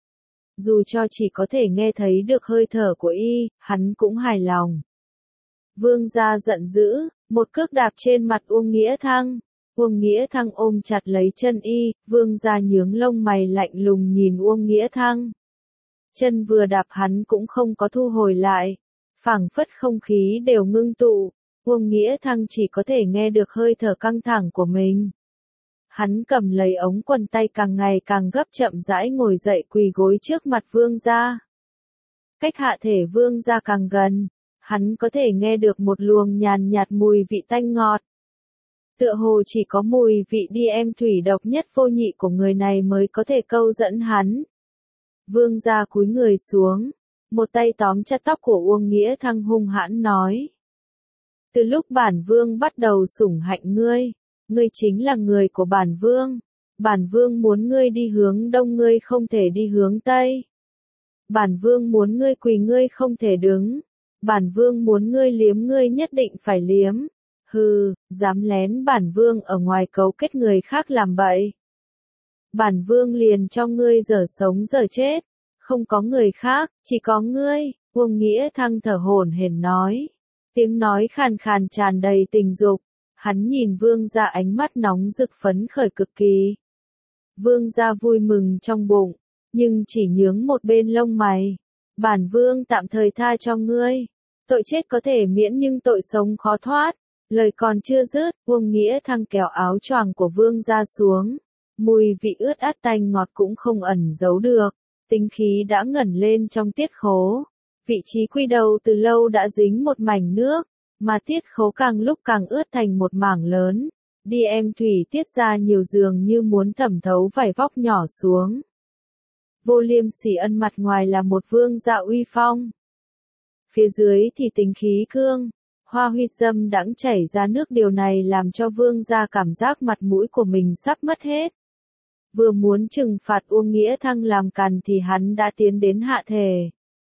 A: Dù cho chỉ có thể nghe thấy được hơi thở của y, hắn cũng hài lòng. Vương gia giận dữ, một cước đạp trên mặt Uông Nghĩa Thăng. Uông Nghĩa Thăng ôm chặt lấy chân y, vương gia nhướng lông mày lạnh lùng nhìn Uông Nghĩa Thăng. Chân vừa đạp hắn cũng không có thu hồi lại, phảng phất không khí đều ngưng tụ, Uông Nghĩa Thăng chỉ có thể nghe được hơi thở căng thẳng của mình. Hắn cầm lấy ống quần tay càng ngày càng gấp, chậm rãi ngồi dậy quỳ gối trước mặt vương gia. Cách hạ thể vương gia càng gần, hắn có thể nghe được một luồng nhàn nhạt mùi vị tanh ngọt. Tựa hồ chỉ có mùi vị đi em thủy độc nhất vô nhị của người này mới có thể câu dẫn hắn. Vương gia cúi người xuống, một tay tóm chặt tóc của Uông Nghĩa Thăng hung hãn nói. Từ lúc bản vương bắt đầu sủng hạnh ngươi, ngươi chính là người của bản vương, Bản vương muốn ngươi đi hướng đông ngươi không thể đi hướng tây. Bản vương muốn ngươi quỳ ngươi không thể đứng. Bản vương muốn ngươi liếm ngươi nhất định phải liếm. Hừ, dám lén bản vương ở ngoài cấu kết người khác làm bậy. Bản vương liền cho ngươi dở sống dở chết. Không có người khác, chỉ có ngươi, Uông Nghĩa Thăng thở hổn hển nói. Tiếng nói khàn khàn tràn đầy tình dục. Hắn nhìn vương gia ánh mắt nóng rực phấn khởi cực kỳ. Vương gia vui mừng trong bụng, nhưng chỉ nhướng một bên lông mày. Bản vương tạm thời tha cho ngươi. Tội chết có thể miễn nhưng tội sống khó thoát. Lời còn chưa dứt, Uông Nghĩa Thăng kéo áo choàng của vương gia xuống. Mùi vị ướt át tanh ngọt cũng không ẩn giấu được. Tinh khí đã ngẩn lên trong tiết khố. Vị trí quy đầu từ lâu đã dính một mảnh nước, mà tiết khố càng lúc càng ướt thành một mảng lớn. Đi em thủy tiết ra nhiều giường như muốn thẩm thấu vải vóc nhỏ xuống. Vô Liêm Sỉ Ân mặt ngoài là một vương dạ uy phong. Phía dưới thì tính khí cương, hoa huyết dâm đãng chảy ra nước, điều này làm cho vương gia cảm giác mặt mũi của mình sắp mất hết. Vừa muốn trừng phạt Uông Nghĩa Thăng làm càn thì hắn đã tiến đến hạ thể.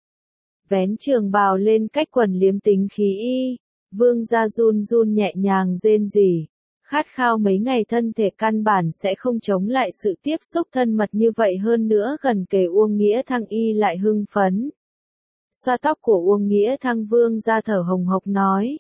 A: Vén trường bào lên cách quần liếm tính khí y, vương gia run run nhẹ nhàng rên rỉ. Khát khao mấy ngày thân thể căn bản sẽ không chống lại sự tiếp xúc thân mật như vậy, hơn nữa gần kề Uông Nghĩa Thăng y lại hưng phấn. Xoa tóc của Uông Nghĩa Thăng, vương gia thở hồng hộc nói.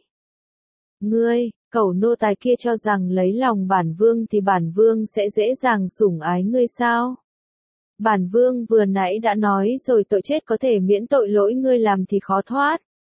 A: Ngươi, cẩu nô tài kia cho rằng lấy lòng bản vương thì bản vương sẽ dễ dàng sủng ái ngươi sao? Bản vương vừa nãy đã nói rồi, tội chết có thể miễn, tội lỗi ngươi làm thì khó thoát.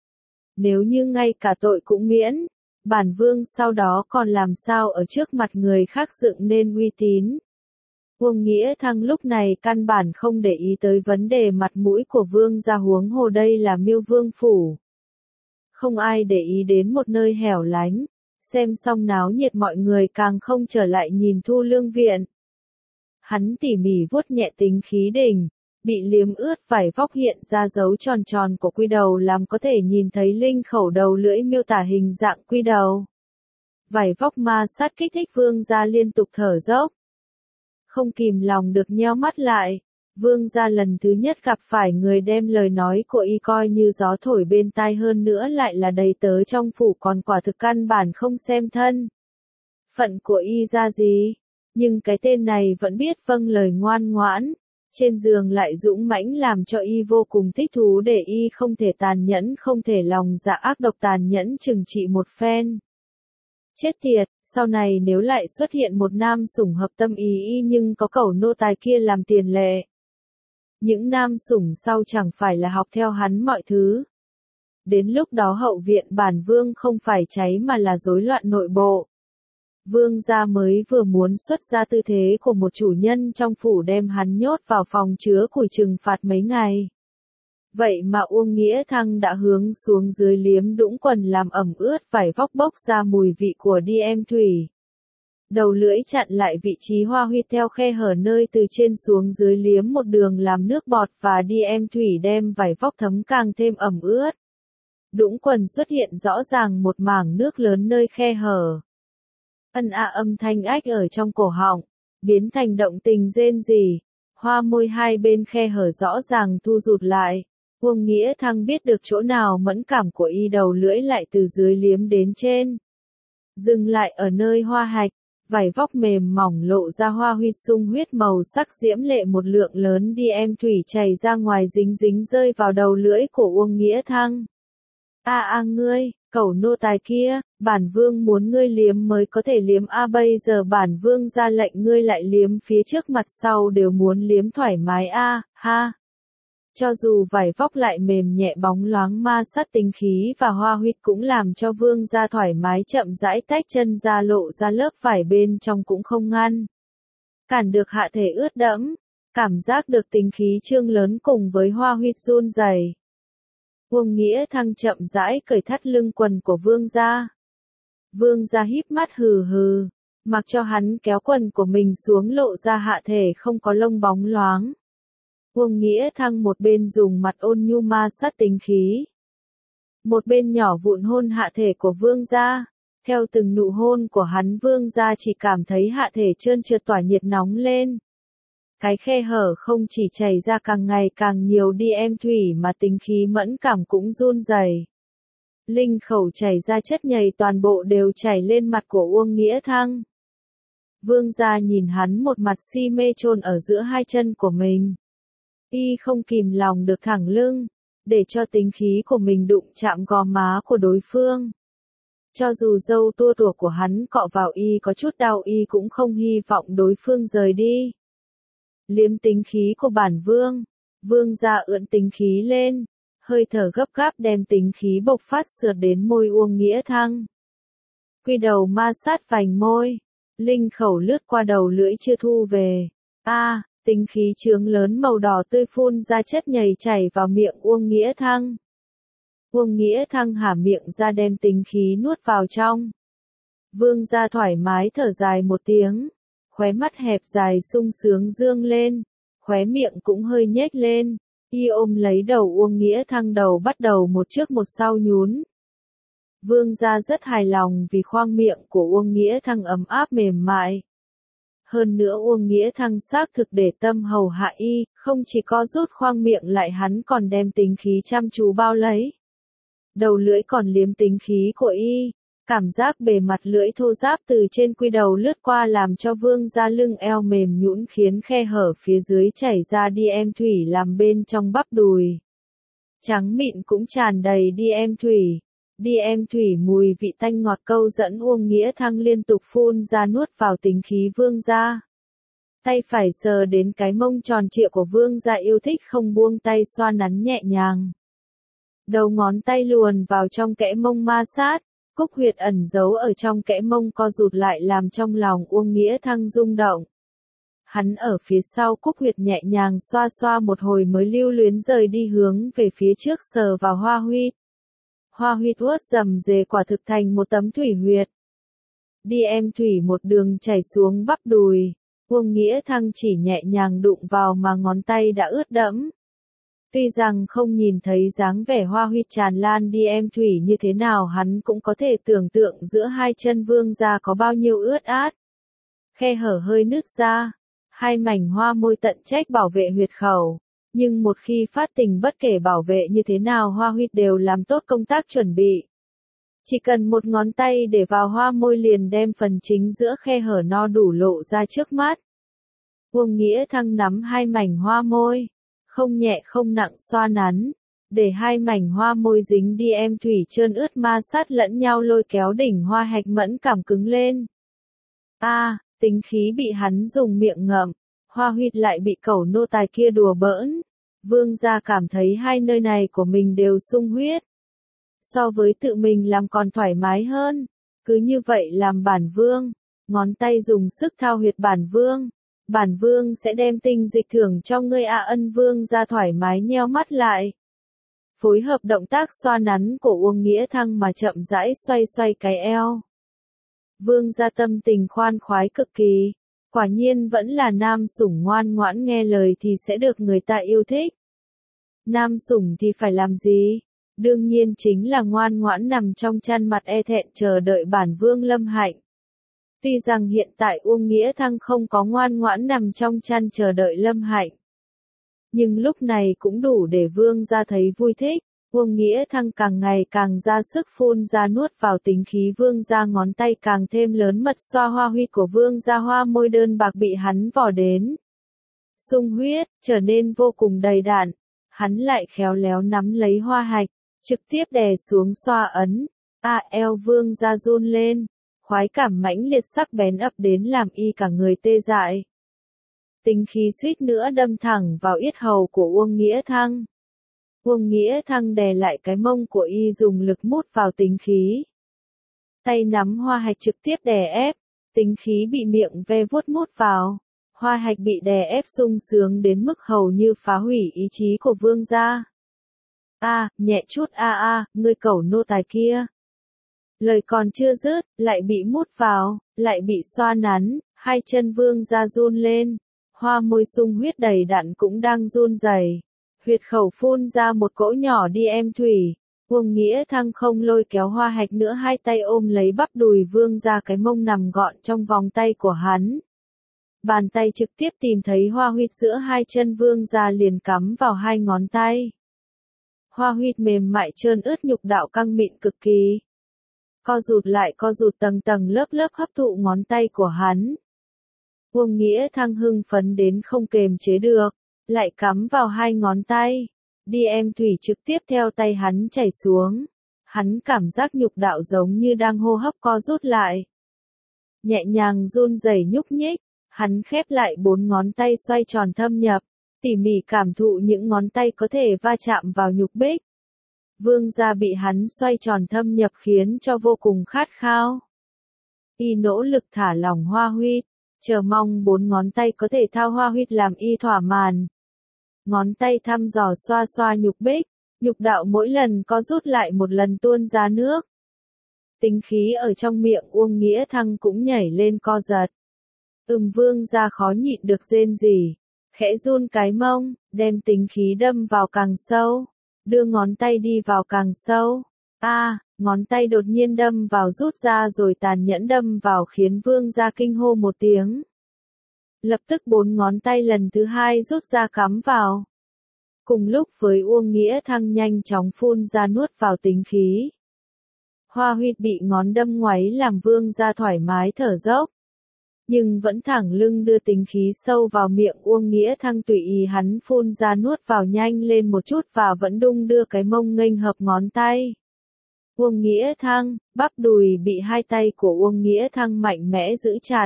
A: Nếu như ngay cả tội cũng miễn, bản vương sau đó còn làm sao ở trước mặt người khác dựng nên uy tín. Uông Nghĩa Thăng lúc này căn bản không để ý tới vấn đề mặt mũi của vương gia, huống hồ đây là Miêu Vương phủ. Không ai để ý đến một nơi hẻo lánh, xem xong náo nhiệt mọi người càng không trở lại nhìn Thu Lương viện. Hắn tỉ mỉ vuốt nhẹ tính khí đỉnh, bị liếm ướt vải vóc hiện ra dấu tròn tròn của quy đầu, làm có thể nhìn thấy linh khẩu đầu lưỡi miêu tả hình dạng quy đầu. Vải vóc ma sát kích thích vương gia liên tục thở dốc. Không kìm lòng được nheo mắt lại, vương gia lần thứ nhất gặp phải người đem lời nói của y coi như gió thổi bên tai, hơn nữa lại là đầy tớ trong phủ, còn quả thực căn bản không xem thân phận của y ra gì. Nhưng cái tên này vẫn biết vâng lời ngoan ngoãn, trên giường lại dũng mãnh làm cho y vô cùng thích thú, để y không thể tàn nhẫn, không thể lòng dạ ác độc tàn nhẫn trừng trị một phen. Chết tiệt, sau này nếu lại xuất hiện một nam sủng hợp tâm ý y nhưng có cẩu nô tài kia làm tiền lệ. Những nam sủng sau chẳng phải là học theo hắn mọi thứ. Đến lúc đó hậu viện bản vương không phải cháy mà là rối loạn nội bộ. Vương gia mới vừa muốn xuất ra tư thế của một chủ nhân trong phủ, đem hắn nhốt vào phòng chứa củi trừng phạt mấy ngày. Vậy mà Uông Nghĩa Thăng đã hướng xuống dưới liếm đũng quần làm ẩm ướt vải vóc, bốc ra mùi vị của đi em thủy. Đầu lưỡi chặn lại vị trí hoa huyệt theo khe hở nơi từ trên xuống dưới liếm một đường làm nước bọt, và đi em thủy đem vải vóc thấm càng thêm ẩm ướt. Đũng quần xuất hiện rõ ràng một mảng nước lớn nơi khe hở. Ân a âm thanh ách ở trong cổ họng, biến thành động tình rên rỉ. Hoa môi hai bên khe hở rõ ràng thu rụt lại. Uông Nghĩa Thăng biết được chỗ nào mẫn cảm của y, đầu lưỡi lại từ dưới liếm đến trên. Dừng lại ở nơi hoa hạch, vải vóc mềm mỏng lộ ra hoa huy sung huyết màu sắc diễm lệ, một lượng lớn đi em thủy chảy ra ngoài dính dính rơi vào đầu lưỡi của Uông Nghĩa Thăng. A a ngươi, cẩu nô tài kia, bản vương muốn ngươi liếm mới có thể liếm a, bây giờ bản vương ra lệnh ngươi lại liếm phía trước mặt sau đều muốn liếm thoải mái a, ha. Cho dù vải vóc lại mềm nhẹ bóng loáng, ma sát tính khí và hoa huyết cũng làm cho vương gia thoải mái chậm rãi tách chân ra, lộ ra lớp vải bên trong cũng không ngăn cản được hạ thể ướt đẫm, cảm giác được tính khí trương lớn cùng với hoa huyết run rẩy. Uông Nghĩa Thăng chậm rãi cởi thắt lưng quần của vương gia. Vương gia híp mắt hừ hừ, mặc cho hắn kéo quần của mình xuống, lộ ra hạ thể không có lông bóng loáng. Uông Nghĩa Thăng một bên dùng mặt ôn nhu ma sát tính khí, một bên nhỏ vụn hôn hạ thể của vương gia. Theo từng nụ hôn của hắn vương gia chỉ cảm thấy hạ thể trơn trượt tỏa nhiệt nóng lên. Cái khe hở không chỉ chảy ra càng ngày càng nhiều đi em thủy mà tính khí mẫn cảm cũng run rẩy. Linh khẩu chảy ra chất nhầy toàn bộ đều chảy lên mặt của Uông Nghĩa Thăng. Vương gia nhìn hắn một mặt si mê chôn ở giữa hai chân của mình. Y không kìm lòng được thẳng lưng, để cho tính khí của mình đụng chạm gò má của đối phương. Cho dù râu tua tủa của hắn cọ vào y có chút đau y cũng không hy vọng đối phương rời đi. Liếm tính khí của bản vương, vương gia ưỡn tính khí lên, hơi thở gấp gáp đem tính khí bộc phát sượt đến môi Uông Nghĩa Thăng. Quy đầu ma sát vành môi, linh khẩu lướt qua đầu lưỡi chưa thu về. A, à, tính khí trướng lớn màu đỏ tươi phun ra chất nhầy chảy vào miệng Uông Nghĩa Thăng. Uông Nghĩa Thăng há miệng ra đem tính khí nuốt vào trong. Vương gia thoải mái thở dài một tiếng, khóe mắt hẹp dài sung sướng dương lên, khóe miệng cũng hơi nhếch lên, y ôm lấy đầu Uông Nghĩa Thăng đầu bắt đầu một trước một sau nhún. Vương gia rất hài lòng vì khoang miệng của Uông Nghĩa Thăng ấm áp mềm mại. Hơn nữa Uông Nghĩa Thăng xác thực để tâm hầu hạ y, không chỉ co rút khoang miệng lại hắn còn đem tính khí chăm chú bao lấy. Đầu lưỡi còn liếm tính khí của y, cảm giác bề mặt lưỡi thô ráp từ trên quy đầu lướt qua làm cho vương gia lưng eo mềm nhũn khiến khe hở phía dưới chảy ra đi em thủy làm bên trong bắp đùi. Trắng mịn cũng tràn đầy đi em thủy. Đi em thủy mùi vị tanh ngọt câu dẫn Uông Nghĩa Thăng liên tục phun ra nuốt vào tính khí vương gia. Tay phải sờ đến cái mông tròn trịa của vương gia yêu thích không buông tay xoa nắn nhẹ nhàng. Đầu ngón tay luồn vào trong kẽ mông ma sát, cúc huyệt ẩn giấu ở trong kẽ mông co rụt lại làm trong lòng Uông Nghĩa Thăng rung động. Hắn ở phía sau cúc huyệt nhẹ nhàng xoa xoa một hồi mới lưu luyến rời đi hướng về phía trước sờ vào hoa huyệt. Hoa huyệt uất rầm rề quả thực thành một tấm thủy huyệt. Đi em thủy một đường chảy xuống bắp đùi, Uông Nghĩa Thăng chỉ nhẹ nhàng đụng vào mà ngón tay đã ướt đẫm. Tuy rằng không nhìn thấy dáng vẻ hoa huyệt tràn lan đi em thủy như thế nào hắn cũng có thể tưởng tượng giữa hai chân vương gia có bao nhiêu ướt át. Khe hở hơi nứt ra, hai mảnh hoa môi tận trách bảo vệ huyệt khẩu. Nhưng một khi phát tình bất kể bảo vệ như thế nào hoa huyệt đều làm tốt công tác chuẩn bị. Chỉ cần một ngón tay để vào hoa môi liền đem phần chính giữa khe hở no đủ lộ ra trước mắt. Uông Nghĩa Thăng nắm hai mảnh hoa môi, không nhẹ không nặng xoa nắn, để hai mảnh hoa môi dính đi em thủy trơn ướt ma sát lẫn nhau lôi kéo đỉnh hoa hạch mẫn cảm cứng lên. A, à, tính khí bị hắn dùng miệng ngậm. Hoa huyệt lại bị cẩu nô tài kia đùa bỡn. Vương gia cảm thấy hai nơi này của mình đều sung huyết. So với tự mình làm còn thoải mái hơn. Cứ như vậy làm bản vương. Ngón tay dùng sức thao huyệt bản vương. Bản vương sẽ đem tinh dịch thưởng cho ngươi a ân vương gia thoải mái nheo mắt lại. Phối hợp động tác xoa nắn của Uông Nghĩa Thăng mà chậm rãi xoay xoay cái eo. Vương gia tâm tình khoan khoái cực kỳ. Quả nhiên vẫn là nam sủng ngoan ngoãn nghe lời thì sẽ được người ta yêu thích. Nam sủng thì phải làm gì? Đương nhiên chính là ngoan ngoãn nằm trong chăn mặt e thẹn chờ đợi bản vương lâm hạnh. Tuy rằng hiện tại Uông Nghĩa Thăng không có ngoan ngoãn nằm trong chăn chờ đợi lâm hạnh. Nhưng lúc này cũng đủ để vương gia thấy vui thích. Uông Nghĩa Thăng càng ngày càng ra sức phun ra nuốt vào tính khí vương gia ngón tay càng thêm lớn mật xoa hoa huyệt của vương gia hoa môi đơn bạc bị hắn vò đến. Sung huyết, trở nên vô cùng đầy đặn. Hắn lại khéo léo nắm lấy hoa hạch, trực tiếp đè xuống xoa ấn. A à, eo vương gia run lên. Khoái cảm mãnh liệt sắc bén ập đến làm y cả người tê dại. Tính khí suýt nữa đâm thẳng vào yết hầu của Uông Nghĩa Thăng. Uông Nghĩa Thăng đè lại cái mông của y dùng lực mút vào tính khí. Tay nắm hoa hạch trực tiếp đè ép, tính khí bị miệng ve vuốt mút vào. Hoa hạch bị đè ép sung sướng đến mức hầu như phá hủy ý chí của vương gia. A, à, nhẹ chút a a, à, ngươi cẩu nô tài kia. Lời còn chưa dứt, lại bị mút vào, lại bị xoa nắn, hai chân vương gia run lên. Hoa môi sung huyết đầy đặn cũng đang run rẩy. Huyệt khẩu phun ra một cỗ nhỏ đi em thủy. Uông Nghĩa Thăng không lôi kéo Hoa Hạch nữa, hai tay ôm lấy bắp đùi Vương Gia, cái mông nằm gọn trong vòng tay của hắn. Bàn tay trực tiếp tìm thấy hoa huyệt giữa hai chân Vương Gia liền cắm vào hai ngón tay. Hoa huyệt mềm mại trơn ướt, nhục đạo căng mịn cực kỳ. Co rụt lại co rụt, tầng tầng lớp lớp hấp thụ ngón tay của hắn. Uông Nghĩa Thăng hưng phấn đến không kềm chế được, lại cắm vào hai ngón tay. Đi em thủy trực tiếp theo tay hắn chảy xuống. Hắn cảm giác nhục đạo giống như đang hô hấp co rút lại. Nhẹ nhàng run rẩy nhúc nhích, hắn khép lại bốn ngón tay xoay tròn thâm nhập, tỉ mỉ cảm thụ những ngón tay có thể va chạm vào nhục bích. Vương Gia bị hắn xoay tròn thâm nhập khiến cho vô cùng khát khao. Y nỗ lực thả lỏng hoa huyệt, chờ mong bốn ngón tay có thể thao hoa huyệt làm y thỏa mãn. Ngón tay thăm dò xoa xoa nhục bích, nhục đạo mỗi lần có rút lại một lần tuôn ra nước. Tính khí ở trong miệng Uông Nghĩa Thăng cũng nhảy lên co giật. Ừm, Vương Gia khó nhịn được rên rỉ, khẽ run cái mông, đem tính khí đâm vào càng sâu, đưa ngón tay đi vào càng sâu. A, à, ngón tay đột nhiên đâm vào rút ra rồi tàn nhẫn đâm vào khiến Vương Gia kinh hô một tiếng. Lập tức bốn ngón tay lần thứ hai rút ra cắm vào. Cùng lúc với Uông Nghĩa Thăng nhanh chóng phun ra nuốt vào tính khí. Hoa huyệt bị ngón đâm ngoáy làm Vương Gia thoải mái thở dốc. Nhưng vẫn thẳng lưng đưa tính khí sâu vào miệng Uông Nghĩa Thăng, tùy ý hắn phun ra nuốt vào nhanh lên một chút và vẫn đung đưa cái mông nghênh hợp ngón tay. Uông Nghĩa Thăng, bắp đùi bị hai tay của Uông Nghĩa Thăng mạnh mẽ giữ chặt.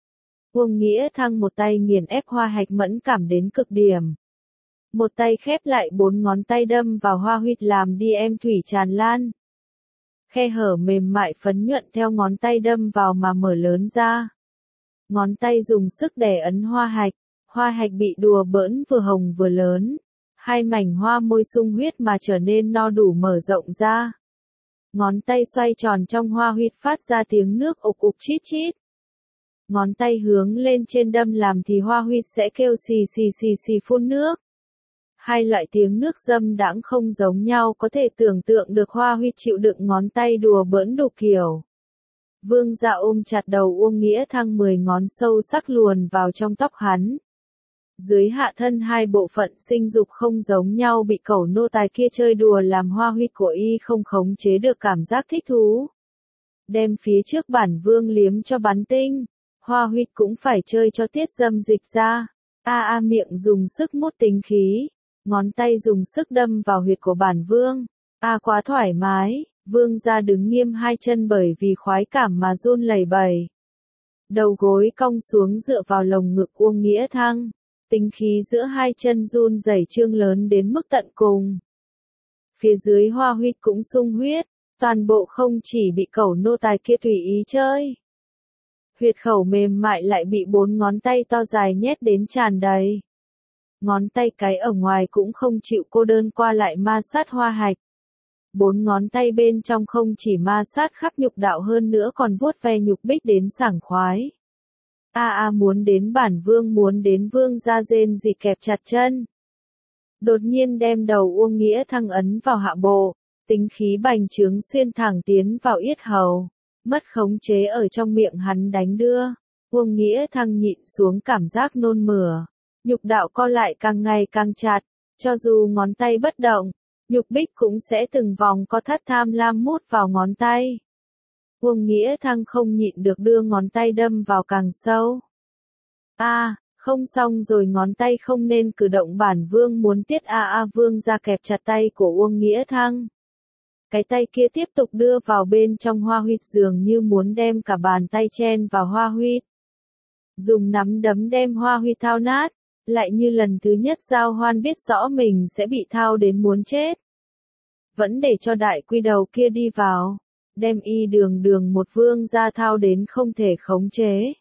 A: Uông Nghĩa Thăng một tay nghiền ép Hoa Hạch mẫn cảm đến cực điểm. Một tay khép lại bốn ngón tay đâm vào hoa huyệt làm đi em thủy tràn lan. Khe hở mềm mại phấn nhuận theo ngón tay đâm vào mà mở lớn ra. Ngón tay dùng sức đè ấn Hoa Hạch, Hoa Hạch bị đùa bỡn vừa hồng vừa lớn. Hai mảnh hoa môi sung huyết mà trở nên no đủ mở rộng ra. Ngón tay xoay tròn trong hoa huyệt phát ra tiếng nước ục ục chít chít. Ngón tay hướng lên trên đâm làm thì hoa huyệt sẽ kêu xì xì xì xì phun nước. Hai loại tiếng nước dâm đãng không giống nhau, có thể tưởng tượng được hoa huyệt chịu đựng ngón tay đùa bỡn đủ kiểu. Vương Gia ôm chặt đầu Uông Nghĩa Thăng, mười ngón sâu sắc luồn vào trong tóc hắn. Dưới hạ thân hai bộ phận sinh dục không giống nhau bị cẩu nô tài kia chơi đùa làm hoa huyệt của y không khống chế được cảm giác thích thú. Đem phía trước bản vương liếm cho bắn tinh, hoa huyệt cũng phải chơi cho tiết dâm dịch ra. A a miệng dùng sức mút tính khí, ngón tay dùng sức đâm vào huyệt của bản vương. A à, quá thoải mái. Vương Gia đứng nghiêm hai chân bởi vì khoái cảm mà run lẩy bẩy. Đầu gối cong xuống dựa vào lồng ngực Uông Nghĩa Thăng. Tính khí giữa hai chân run rẩy trương lớn đến mức tận cùng. Phía dưới hoa huyệt cũng sung huyết, toàn bộ không chỉ bị cẩu nô tài kia tùy ý chơi. Huyệt khẩu mềm mại lại bị bốn ngón tay to dài nhét đến tràn đầy. Ngón tay cái ở ngoài cũng không chịu cô đơn qua lại ma sát Hoa Hạch. Bốn ngón tay bên trong không chỉ ma sát khắp nhục đạo hơn nữa còn vuốt ve nhục bích đến sảng khoái. A a à, muốn đến bản vương, muốn đến Vương Gia rên rỉ kẹp chặt chân. Đột nhiên đem đầu Uông Nghĩa Thăng ấn vào hạ bộ, tính khí bành trướng xuyên thẳng tiến vào yết hầu, mất khống chế ở trong miệng hắn đánh đưa. Uông Nghĩa Thăng nhịn xuống cảm giác nôn mửa, nhục đạo co lại càng ngày càng chặt, cho dù ngón tay bất động, nhục bích cũng sẽ từng vòng co thắt tham lam mút vào ngón tay. Uông Nghĩa Thăng không nhịn được đưa ngón tay đâm vào càng sâu. A, à, không xong rồi, ngón tay không nên cử động, bản vương muốn tiết. A a Vương Gia kẹp chặt tay của Uông Nghĩa Thăng. Cái tay kia tiếp tục đưa vào bên trong hoa huyệt dường như muốn đem cả bàn tay chen vào hoa huyệt. Dùng nắm đấm đem hoa huyệt thao nát, lại như lần thứ nhất giao hoan biết rõ mình sẽ bị thao đến muốn chết. Vẫn để cho đại quy đầu kia đi vào, đem y đường đường một Vương Gia thao đến không thể khống chế.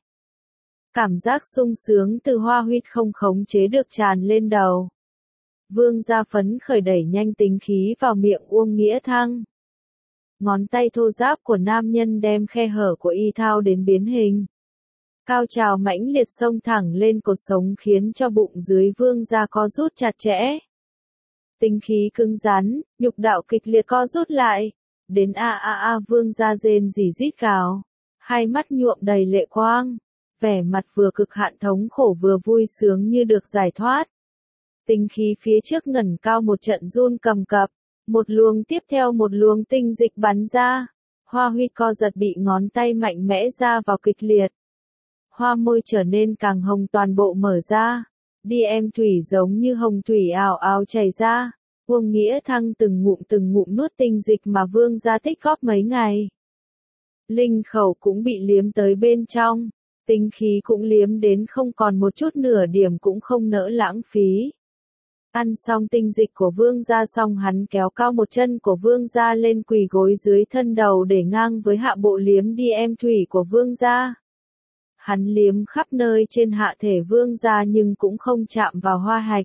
A: Cảm giác sung sướng từ hoa huyệt không khống chế được tràn lên đầu. Vương Gia phấn khởi đẩy nhanh tính khí vào miệng Uông Nghĩa Thăng. Ngón tay thô ráp của nam nhân đem khe hở của y thao đến biến hình. Cao trào mãnh liệt xông thẳng lên cột sống khiến cho bụng dưới Vương Gia co rút chặt chẽ. Tính khí cứng rắn, nhục đạo kịch liệt co rút lại. Đến a a a vương gia rên rỉ rít gào. Hai mắt nhuộm đầy lệ quang. Vẻ mặt vừa cực hạn thống khổ vừa vui sướng như được giải thoát. Tinh khí phía trước ngẩng cao một trận run cầm cập. Một luồng tiếp theo một luồng tinh dịch bắn ra. Hoa Huy co giật bị ngón tay mạnh mẽ ra vào kịch liệt. Hoa môi trở nên càng hồng toàn bộ mở ra. Đi em thủy giống như hồng thủy ào ào chảy ra. Uông Nghĩa Thăng từng ngụm từng ngụm nuốt tinh dịch mà vương gia tích góp mấy ngày. Linh khẩu cũng bị liếm tới bên trong. Tinh khí cũng liếm đến không còn một chút nửa điểm cũng không nỡ lãng phí. Ăn xong tinh dịch của vương gia xong hắn kéo cao một chân của vương gia lên quỳ gối dưới thân đầu để ngang với hạ bộ liếm đi em thủy của vương gia. Hắn liếm khắp nơi trên hạ thể vương gia nhưng cũng không chạm vào hoa hạch.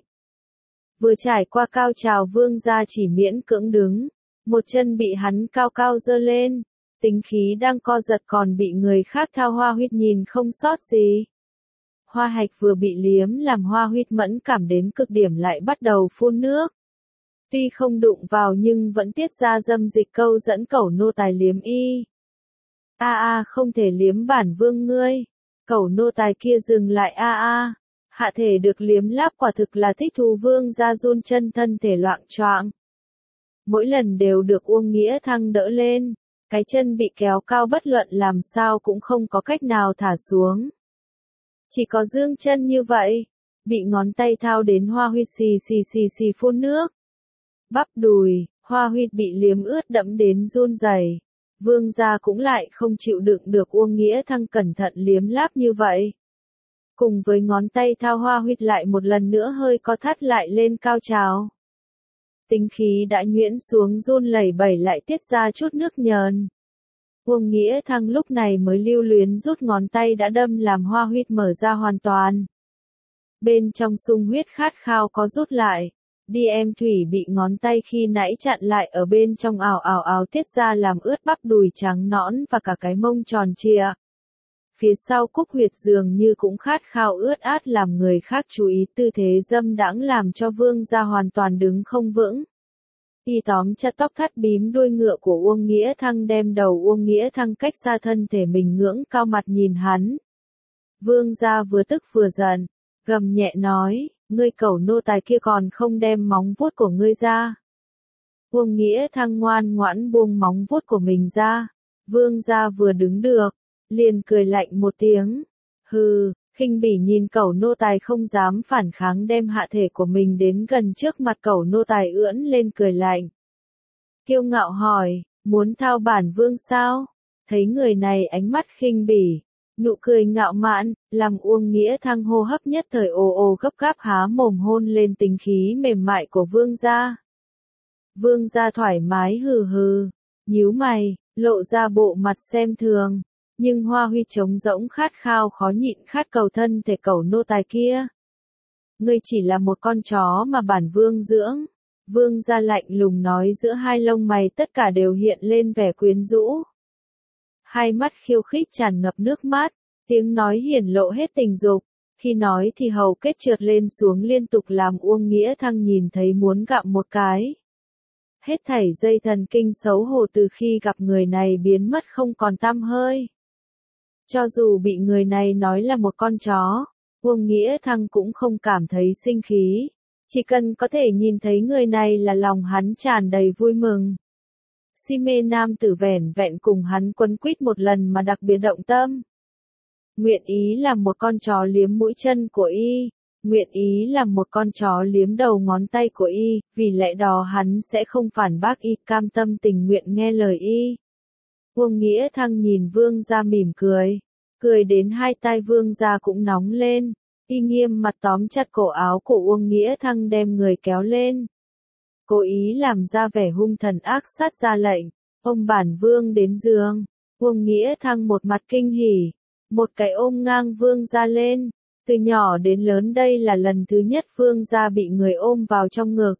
A: Vừa trải qua cao trào vương gia chỉ miễn cưỡng đứng. Một chân bị hắn cao cao giơ lên. Tính khí đang co giật còn bị người khác thao hoa huyết nhìn không sót gì. Hoa hạch vừa bị liếm làm hoa huyết mẫn cảm đến cực điểm lại bắt đầu phun nước. Tuy không đụng vào nhưng vẫn tiết ra dâm dịch câu dẫn cẩu nô tài liếm y. A a không thể liếm bản vương ngươi. Cẩu nô tài kia dừng lại a a. Hạ thể được liếm láp quả thực là thích thú vương ra run chân thân thể loạng choạng. Mỗi lần đều được Uông Nghĩa Thăng đỡ lên. Cái chân bị kéo cao bất luận làm sao cũng không có cách nào thả xuống. Chỉ có dương chân như vậy, bị ngón tay thao đến hoa huyết xì xì xì xì phun nước. Bắp đùi, hoa huyết bị liếm ướt đẫm đến run rẩy. Vương gia cũng lại không chịu đựng được Uông Nghĩa Thăng cẩn thận liếm láp như vậy. Cùng với ngón tay thao hoa huyết lại một lần nữa hơi co thắt lại lên cao trào. Tinh khí đã nhuyễn xuống run lẩy bẩy lại tiết ra chút nước nhờn. Uông Nghĩa Thăng lúc này mới lưu luyến rút ngón tay đã đâm làm hoa huyết mở ra hoàn toàn. Bên trong sung huyết khát khao có rút lại. Đi em thủy bị ngón tay khi nãy chặn lại ở bên trong ảo ảo ảo tiết ra làm ướt bắp đùi trắng nõn và cả cái mông tròn trịa. Phía sau cúc huyệt dường như cũng khát khao ướt át làm người khác chú ý tư thế dâm đãng làm cho vương gia hoàn toàn đứng không vững. Y tóm chặt tóc thắt bím đuôi ngựa của Uông Nghĩa Thăng đem đầu Uông Nghĩa Thăng cách xa thân thể mình ngưỡng cao mặt nhìn hắn. Vương gia vừa tức vừa giận, gầm nhẹ nói, ngươi cẩu nô tài kia còn không đem móng vuốt của ngươi ra. Uông Nghĩa Thăng ngoan ngoãn buông móng vuốt của mình ra. Vương gia vừa đứng được, liền cười lạnh một tiếng. Hừ, khinh bỉ nhìn cẩu nô tài không dám phản kháng đem hạ thể của mình đến gần trước mặt cẩu nô tài ưỡn lên cười lạnh. Kiêu ngạo hỏi, muốn thao bản vương sao? Thấy người này ánh mắt khinh bỉ, nụ cười ngạo mạn, làm Uông Nghĩa Thăng hô hấp nhất thời ồ ồ gấp gáp há mồm hôn lên tính khí mềm mại của vương gia. Vương gia thoải mái hừ hừ, nhíu mày, lộ ra bộ mặt xem thường. Nhưng Hoa Huy trống rỗng khát khao khó nhịn khát cầu thân thể cẩu nô tài kia. Ngươi chỉ là một con chó mà bản vương dưỡng. Vương gia lạnh lùng nói giữa hai lông mày tất cả đều hiện lên vẻ quyến rũ. Hai mắt khiêu khích tràn ngập nước mắt, tiếng nói hiển lộ hết tình dục. Khi nói thì hầu kết trượt lên xuống liên tục làm Uông Nghĩa Thăng nhìn thấy muốn gặm một cái. Hết thảy dây thần kinh xấu hổ từ khi gặp người này biến mất không còn tăm hơi. Cho dù bị người này nói là một con chó, Uông Nghĩa Thăng cũng không cảm thấy sinh khí. Chỉ cần có thể nhìn thấy người này là lòng hắn tràn đầy vui mừng. Si mê nam tử vẻn vẹn cùng hắn quấn quýt một lần mà đặc biệt động tâm. Nguyện ý làm một con chó liếm mũi chân của y, nguyện ý làm một con chó liếm đầu ngón tay của y, vì lẽ đó hắn sẽ không phản bác y, cam tâm tình nguyện nghe lời y. Uông Nghĩa Thăng nhìn vương gia mỉm cười, cười đến hai tai vương gia cũng nóng lên, y nghiêm mặt tóm chặt cổ áo của Uông Nghĩa Thăng đem người kéo lên. Cố ý làm ra vẻ hung thần ác sát ra lệnh, ông bản vương đến giường. Uông Nghĩa Thăng một mặt kinh hỉ, một cái ôm ngang vương gia lên, từ nhỏ đến lớn đây là lần thứ nhất vương gia bị người ôm vào trong ngực.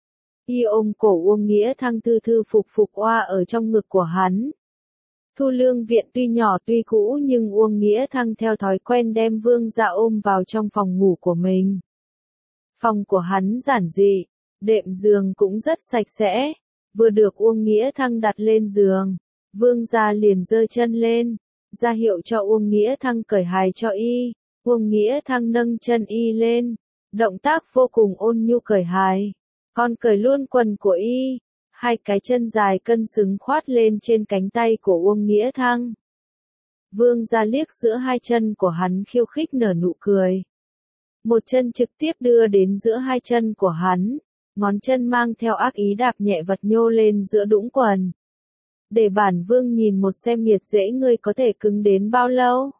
A: Y ôm cổ Uông Nghĩa Thăng thư thư phục phục oa ở trong ngực của hắn. Thu Lương viện tuy nhỏ tuy cũ nhưng Uông Nghĩa Thăng theo thói quen đem vương gia ôm vào trong phòng ngủ của mình. Phòng của hắn giản dị, Đệm giường cũng rất sạch sẽ, vừa được Uông Nghĩa Thăng đặt lên giường, Vương gia liền giơ chân lên, ra hiệu cho Uông Nghĩa Thăng cởi hài cho y. Uông Nghĩa Thăng nâng chân y lên, động tác vô cùng ôn nhu cởi hài, còn cởi luôn quần của y. Hai cái chân dài cân xứng khoát lên trên cánh tay của Uông Nghĩa Thăng. Vương gia liếc giữa hai chân của hắn khiêu khích nở nụ cười. Một chân trực tiếp đưa đến giữa hai chân của hắn, ngón chân mang theo ác ý đạp nhẹ vật nhô lên giữa đũng quần. Để bản vương nhìn một xem nghiệt dễ ngươi có thể cứng đến bao lâu.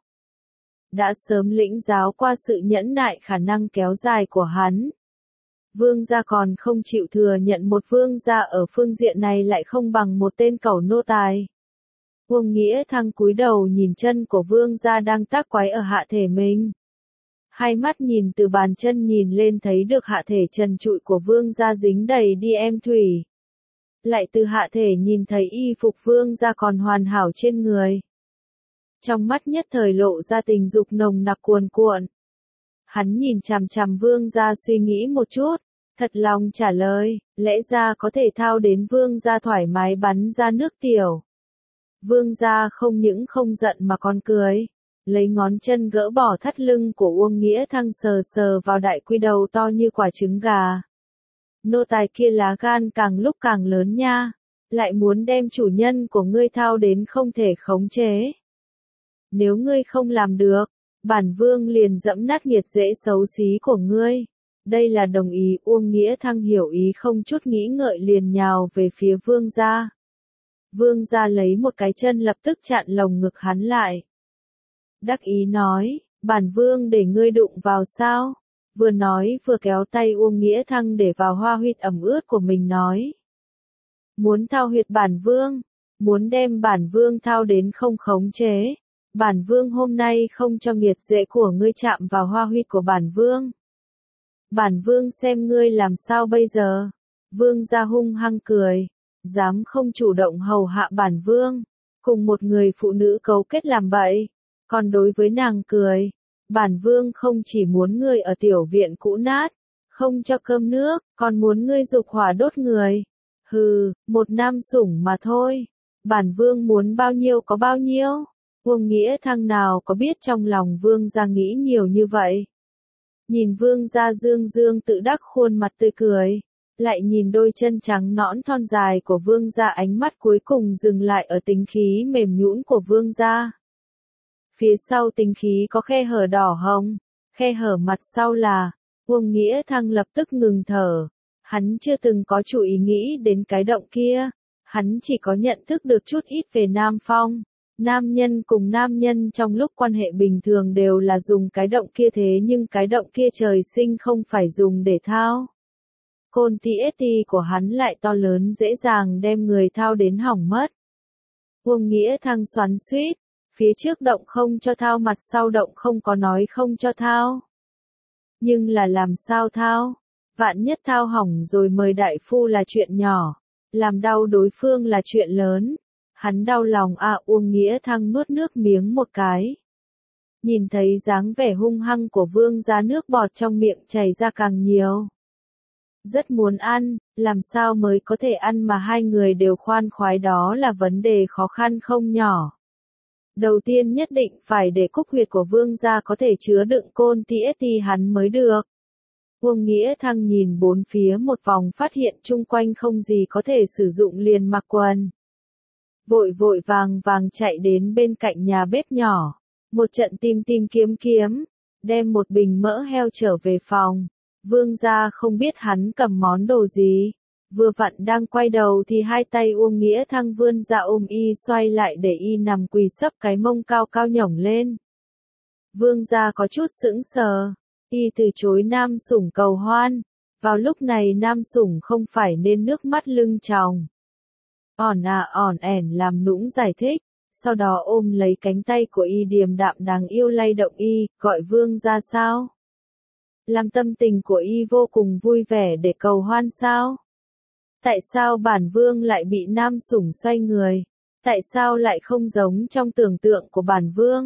A: Đã sớm lĩnh giáo qua sự nhẫn nại khả năng kéo dài của hắn. Vương gia còn không chịu thừa nhận một vương gia ở phương diện này lại không bằng một tên cẩu nô tài. Uông Nghĩa Thăng cúi đầu nhìn chân của vương gia đang tác quái ở hạ thể mình. Hai mắt nhìn từ bàn chân nhìn lên thấy được hạ thể trần trụi của vương gia dính đầy đi em thủy. Lại từ hạ thể nhìn thấy y phục vương gia còn hoàn hảo trên người. Trong mắt nhất thời lộ ra tình dục nồng nặc cuồn cuộn. Hắn nhìn chằm chằm vương gia suy nghĩ một chút, thật lòng trả lời, lẽ ra có thể thao đến vương gia thoải mái bắn ra nước tiểu. Vương gia không những không giận mà còn cười, lấy ngón chân gỡ bỏ thắt lưng của Uông Nghĩa Thăng sờ sờ vào đại quy đầu to như quả trứng gà. Nô tài kia lá gan càng lúc càng lớn nha, lại muốn đem chủ nhân của ngươi thao đến không thể khống chế. Nếu ngươi không làm được, bản vương liền dẫm nát nghiệt dễ xấu xí của ngươi. Đây là đồng ý. Uông Nghĩa Thăng hiểu ý không chút nghĩ ngợi liền nhào về phía vương gia. Vương gia lấy một cái chân lập tức chặn lồng ngực hắn lại. Đắc ý nói, bản vương để ngươi đụng vào sao? Vừa nói vừa kéo tay Uông Nghĩa Thăng để vào hoa huyệt ẩm ướt của mình nói. Muốn thao huyệt bản vương, muốn đem bản vương thao đến không khống chế. Bản vương hôm nay không cho nghiệt dễ của ngươi chạm vào hoa huyệt của bản vương. Bản vương xem ngươi làm sao bây giờ. Vương gia hung hăng cười, dám không chủ động hầu hạ bản vương, cùng một người phụ nữ cấu kết làm bậy, còn đối với nàng cười. Bản vương không chỉ muốn ngươi ở tiểu viện cũ nát, không cho cơm nước, còn muốn ngươi dục hỏa đốt người. Hừ, một nam sủng mà thôi. Bản vương muốn bao nhiêu có bao nhiêu. Uông Nghĩa Thăng nào có biết trong lòng vương gia nghĩ nhiều như vậy. Nhìn vương gia dương dương tự đắc khuôn mặt tươi cười, lại nhìn đôi chân trắng nõn thon dài của vương gia, ánh mắt cuối cùng dừng lại ở tính khí mềm nhũn của vương gia. Phía sau tính khí có khe hở đỏ hồng, khe hở mặt sau là, Uông Nghĩa Thăng lập tức ngừng thở. Hắn chưa từng có chủ ý nghĩ đến cái động kia, hắn chỉ có nhận thức được chút ít về Nam Phong. Nam nhân cùng nam nhân trong lúc quan hệ bình thường đều là dùng cái động kia, thế nhưng cái động kia trời sinh không phải dùng để thao. Côn ti ét ti của hắn lại to lớn, dễ dàng đem người thao đến hỏng mất. Uông Nghĩa Thăng xoắn xuýt, phía trước động không cho thao, mặt sau động không có nói không cho thao. Nhưng là làm sao thao? Vạn nhất thao hỏng rồi mời đại phu là chuyện nhỏ, làm đau đối phương là chuyện lớn. Hắn đau lòng à. Uông Nghĩa Thăng nuốt nước miếng một cái. Nhìn thấy dáng vẻ hung hăng của vương gia, nước bọt trong miệng chảy ra càng nhiều. Rất muốn ăn, làm sao mới có thể ăn mà hai người đều khoan khoái, đó là vấn đề khó khăn không nhỏ. Đầu tiên nhất định phải để cúc huyệt của vương gia có thể chứa đựng côn ti ét ti hắn mới được. Uông Nghĩa Thăng nhìn bốn phía một vòng, phát hiện chung quanh không gì có thể sử dụng liền mặc quần. Vội vội vàng vàng chạy đến bên cạnh nhà bếp nhỏ, một trận tìm tìm kiếm kiếm, đem một bình mỡ heo trở về phòng. Vương gia không biết hắn cầm món đồ gì, vừa vặn đang quay đầu thì hai tay Uông Nghĩa Thăng vươn ra ôm y, xoay lại để y nằm quỳ sấp cái mông cao cao nhổng lên. Vương gia có chút sững sờ, y từ chối nam sủng cầu hoan. Vào lúc này nam sủng không phải nên nước mắt lưng tròng. Ỏn à ỏn ẻn làm nũng giải thích, sau đó ôm lấy cánh tay của y điềm đạm đáng yêu lay động y, gọi vương ra sao? Làm tâm tình của y vô cùng vui vẻ để cầu hoan sao? Tại sao bản vương lại bị nam sủng xoay người? Tại sao lại không giống trong tưởng tượng của bản vương?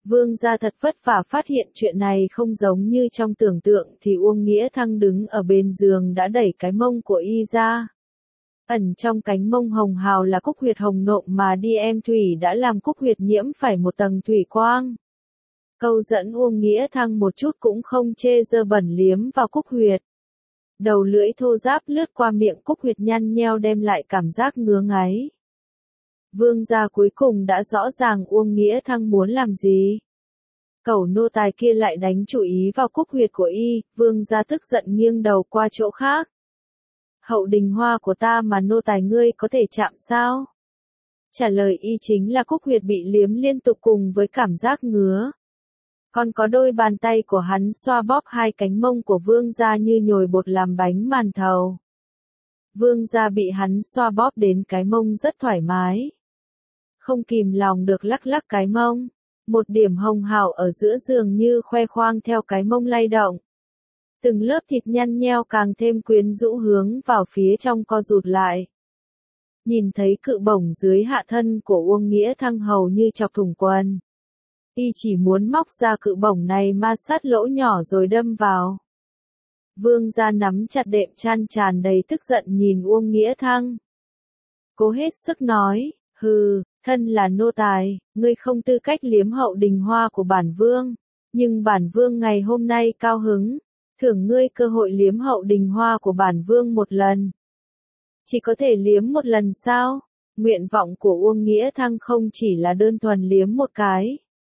A: Vương gia thật vất vả phát hiện chuyện này không giống như trong tưởng tượng thì Uông Nghĩa Thăng đứng ở bên giường đã đẩy cái mông của y ra. Ẩn trong cánh mông hồng hào là cúc huyệt hồng nộm mà đi em thủy đã làm cúc huyệt nhiễm phải một tầng thủy quang. Câu dẫn Uông Nghĩa Thăng một chút cũng không chê dơ bẩn liếm vào cúc huyệt. Đầu lưỡi thô ráp lướt qua miệng cúc huyệt nhăn nheo đem lại cảm giác ngứa ngáy. Vương gia cuối cùng đã rõ ràng Uông Nghĩa Thăng muốn làm gì. Cẩu nô tài kia lại đánh chủ ý vào cúc huyệt của y, vương gia tức giận nghiêng đầu qua chỗ khác. Hậu đình hoa của ta mà nô tài ngươi có thể chạm sao? Trả lời y chính là cúc huyệt bị liếm liên tục cùng với cảm giác ngứa. Còn có đôi bàn tay của hắn xoa bóp hai cánh mông của vương gia như nhồi bột làm bánh màn thầu. Vương gia bị hắn xoa bóp đến cái mông rất thoải mái. Không kìm lòng được lắc lắc cái mông. Một điểm hồng hào ở giữa giường như khoe khoang theo cái mông lay động. Từng lớp thịt nhăn nheo càng thêm quyến rũ hướng vào phía trong co rụt lại. Nhìn thấy cự bổng dưới hạ thân của Uông Nghĩa Thăng hầu như chọc thủng quần. Y chỉ muốn móc ra cự bổng này ma sát lỗ nhỏ rồi đâm vào. Vương gia nắm chặt đệm chăn tràn đầy tức giận nhìn Uông Nghĩa Thăng. Cố hết sức nói, hừ, thân là nô tài, ngươi không tư cách liếm hậu đình hoa của bản vương. Nhưng bản vương ngày hôm nay cao hứng, thưởng ngươi cơ hội liếm hậu đình hoa của bản vương một lần. Chỉ có thể liếm một lần sao? Nguyện vọng của Uông Nghĩa Thăng không chỉ là đơn thuần liếm một cái.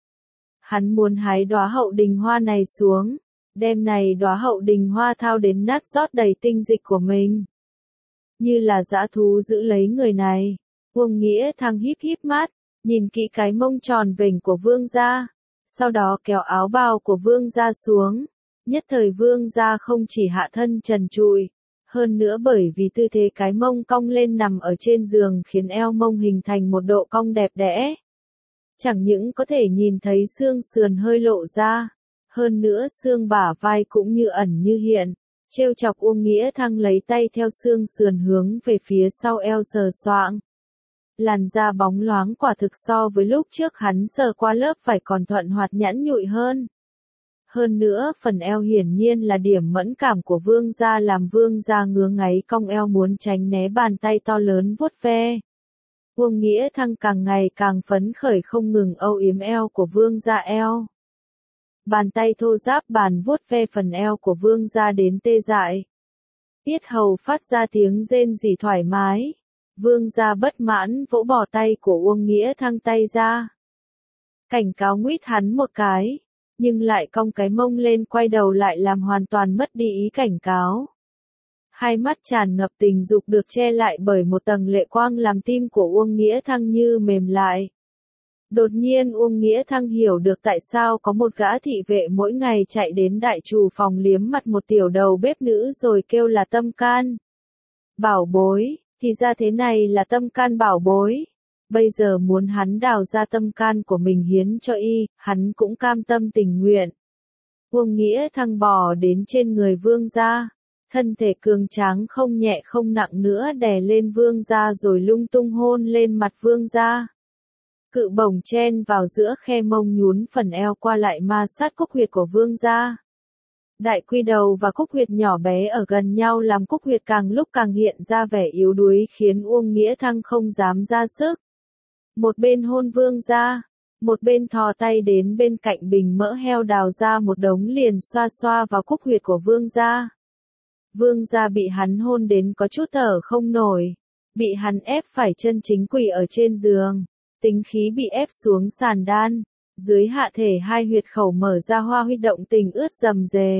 A: Hắn muốn hái đóa hậu đình hoa này xuống, đem này đóa hậu đình hoa thao đến nát rót đầy tinh dịch của mình. Như là dã thú giữ lấy người này, Uông Nghĩa Thăng híp híp mắt, nhìn kỹ cái mông tròn vểnh của vương gia, sau đó kéo áo bào của vương gia xuống. Nhất thời vương gia không chỉ hạ thân trần trụi, hơn nữa bởi vì tư thế cái mông cong lên nằm ở trên giường khiến eo mông hình thành một độ cong đẹp đẽ. Chẳng những có thể nhìn thấy xương sườn hơi lộ ra, hơn nữa xương bả vai cũng như ẩn như hiện. Trêu chọc Uông Nghĩa Thăng lấy tay theo xương sườn hướng về phía sau eo sờ soạng. Làn da bóng loáng quả thực so với lúc trước hắn sờ qua lớp vải còn thuận hoạt nhẵn nhụi hơn. Hơn nữa phần eo hiển nhiên là điểm mẫn cảm của vương gia làm vương gia ngứa ngáy cong eo muốn tránh né bàn tay to lớn vuốt ve. Uông Nghĩa Thăng càng ngày càng phấn khởi không ngừng âu yếm eo của vương gia eo. Bàn tay thô ráp bàn vuốt ve phần eo của vương gia đến tê dại. Tiết hầu phát ra tiếng rên rỉ thoải mái. Vương gia bất mãn vỗ bỏ tay của Uông Nghĩa Thăng tay ra. Cảnh cáo nguýt hắn một cái, nhưng lại cong cái mông lên quay đầu lại làm hoàn toàn mất đi ý cảnh cáo. Hai mắt tràn ngập tình dục được che lại bởi một tầng lệ quang làm tim của Uông Nghĩa Thăng như mềm lại. Đột nhiên Uông Nghĩa Thăng hiểu được tại sao có một gã thị vệ mỗi ngày chạy đến đại trù phòng liếm mặt một tiểu đầu bếp nữ rồi kêu là Tâm Can. Bảo bối, thì ra thế này là Tâm Can bảo bối. Bây giờ muốn hắn đào ra tâm can của mình hiến cho y, hắn cũng cam tâm tình nguyện. Uông Nghĩa Thăng bò đến trên người vương gia. Thân thể cường tráng không nhẹ không nặng nữa đè lên vương gia rồi lung tung hôn lên mặt vương gia. Cự bổng chen vào giữa khe mông nhún phần eo qua lại ma sát cúc huyệt của vương gia. Đại quy đầu và cúc huyệt nhỏ bé ở gần nhau làm cúc huyệt càng lúc càng hiện ra vẻ yếu đuối khiến Uông Nghĩa Thăng không dám ra sức. Một bên hôn vương gia, một bên thò tay đến bên cạnh bình mỡ heo đào ra một đống liền xoa xoa vào cúc huyệt của vương gia. Vương gia bị hắn hôn đến có chút thở không nổi, bị hắn ép phải chân chính quỳ ở trên giường, tính khí bị ép xuống sàn đan, dưới hạ thể hai huyệt khẩu mở ra hoa huy động tình ướt rầm rề.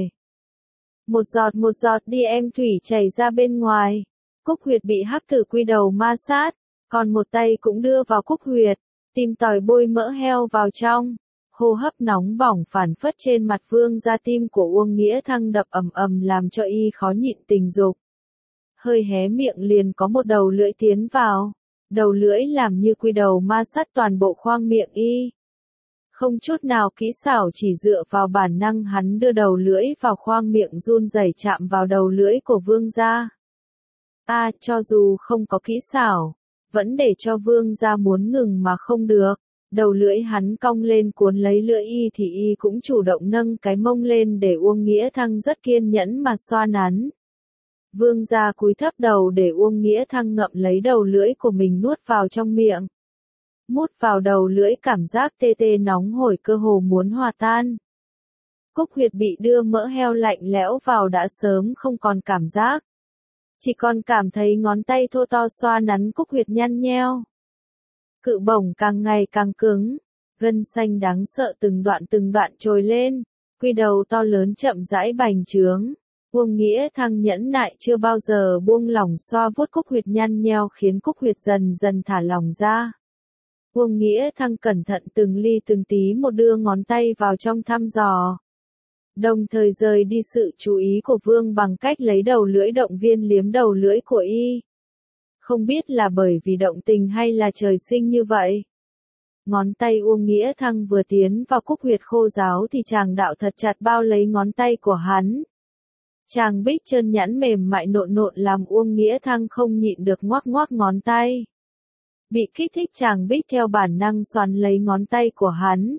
A: Một giọt một giọt đi em thủy chảy ra bên ngoài, cúc huyệt bị hắc tử quy đầu ma sát, còn một tay cũng đưa vào cúc huyệt, tìm tòi bôi mỡ heo vào trong. Hô hấp nóng bỏng phản phất trên mặt vương gia, tim của Uông Nghĩa Thăng đập ầm ầm làm cho y khó nhịn tình dục. Hơi hé miệng liền có một đầu lưỡi tiến vào, đầu lưỡi làm như quy đầu ma sát toàn bộ khoang miệng y. Không chút nào kỹ xảo chỉ dựa vào bản năng hắn đưa đầu lưỡi vào khoang miệng run rẩy chạm vào đầu lưỡi của vương gia. A, à, cho dù không có kỹ xảo, vẫn để cho vương gia muốn ngừng mà không được. Đầu lưỡi hắn cong lên cuốn lấy lưỡi y thì y cũng chủ động nâng cái mông lên để Uông Nghĩa Thăng rất kiên nhẫn mà xoa nắn. Vương gia cúi thấp đầu để Uông Nghĩa Thăng ngậm lấy đầu lưỡi của mình nuốt vào trong miệng. Mút vào đầu lưỡi cảm giác tê tê nóng hổi cơ hồ muốn hòa tan. Cúc huyệt bị đưa mỡ heo lạnh lẽo vào đã sớm không còn cảm giác. Chỉ còn cảm thấy ngón tay thô to xoa nắn cúc huyệt nhăn nheo. Cự bổng càng ngày càng cứng, gân xanh đáng sợ từng đoạn từng đoạn trồi lên, quy đầu to lớn chậm rãi bành trướng. Uông Nghĩa Thăng nhẫn nại chưa bao giờ buông lỏng xoa vuốt cúc huyệt nhăn nheo khiến cúc huyệt dần dần thả lỏng ra. Uông Nghĩa Thăng cẩn thận từng ly từng tí một đưa ngón tay vào trong thăm dò. Đồng thời rời đi sự chú ý của Vương bằng cách lấy đầu lưỡi động viên liếm đầu lưỡi của y. Không biết là bởi vì động tình hay là trời sinh như vậy. Ngón tay Uông Nghĩa Thăng vừa tiến vào cúc huyệt khô ráo thì chàng đạo thật chặt bao lấy ngón tay của hắn. Chàng bích chân nhẵn mềm mại nộn nộn làm Uông Nghĩa Thăng không nhịn được ngoác ngoác ngón tay. Bị kích thích chàng bích theo bản năng xoắn lấy ngón tay của hắn.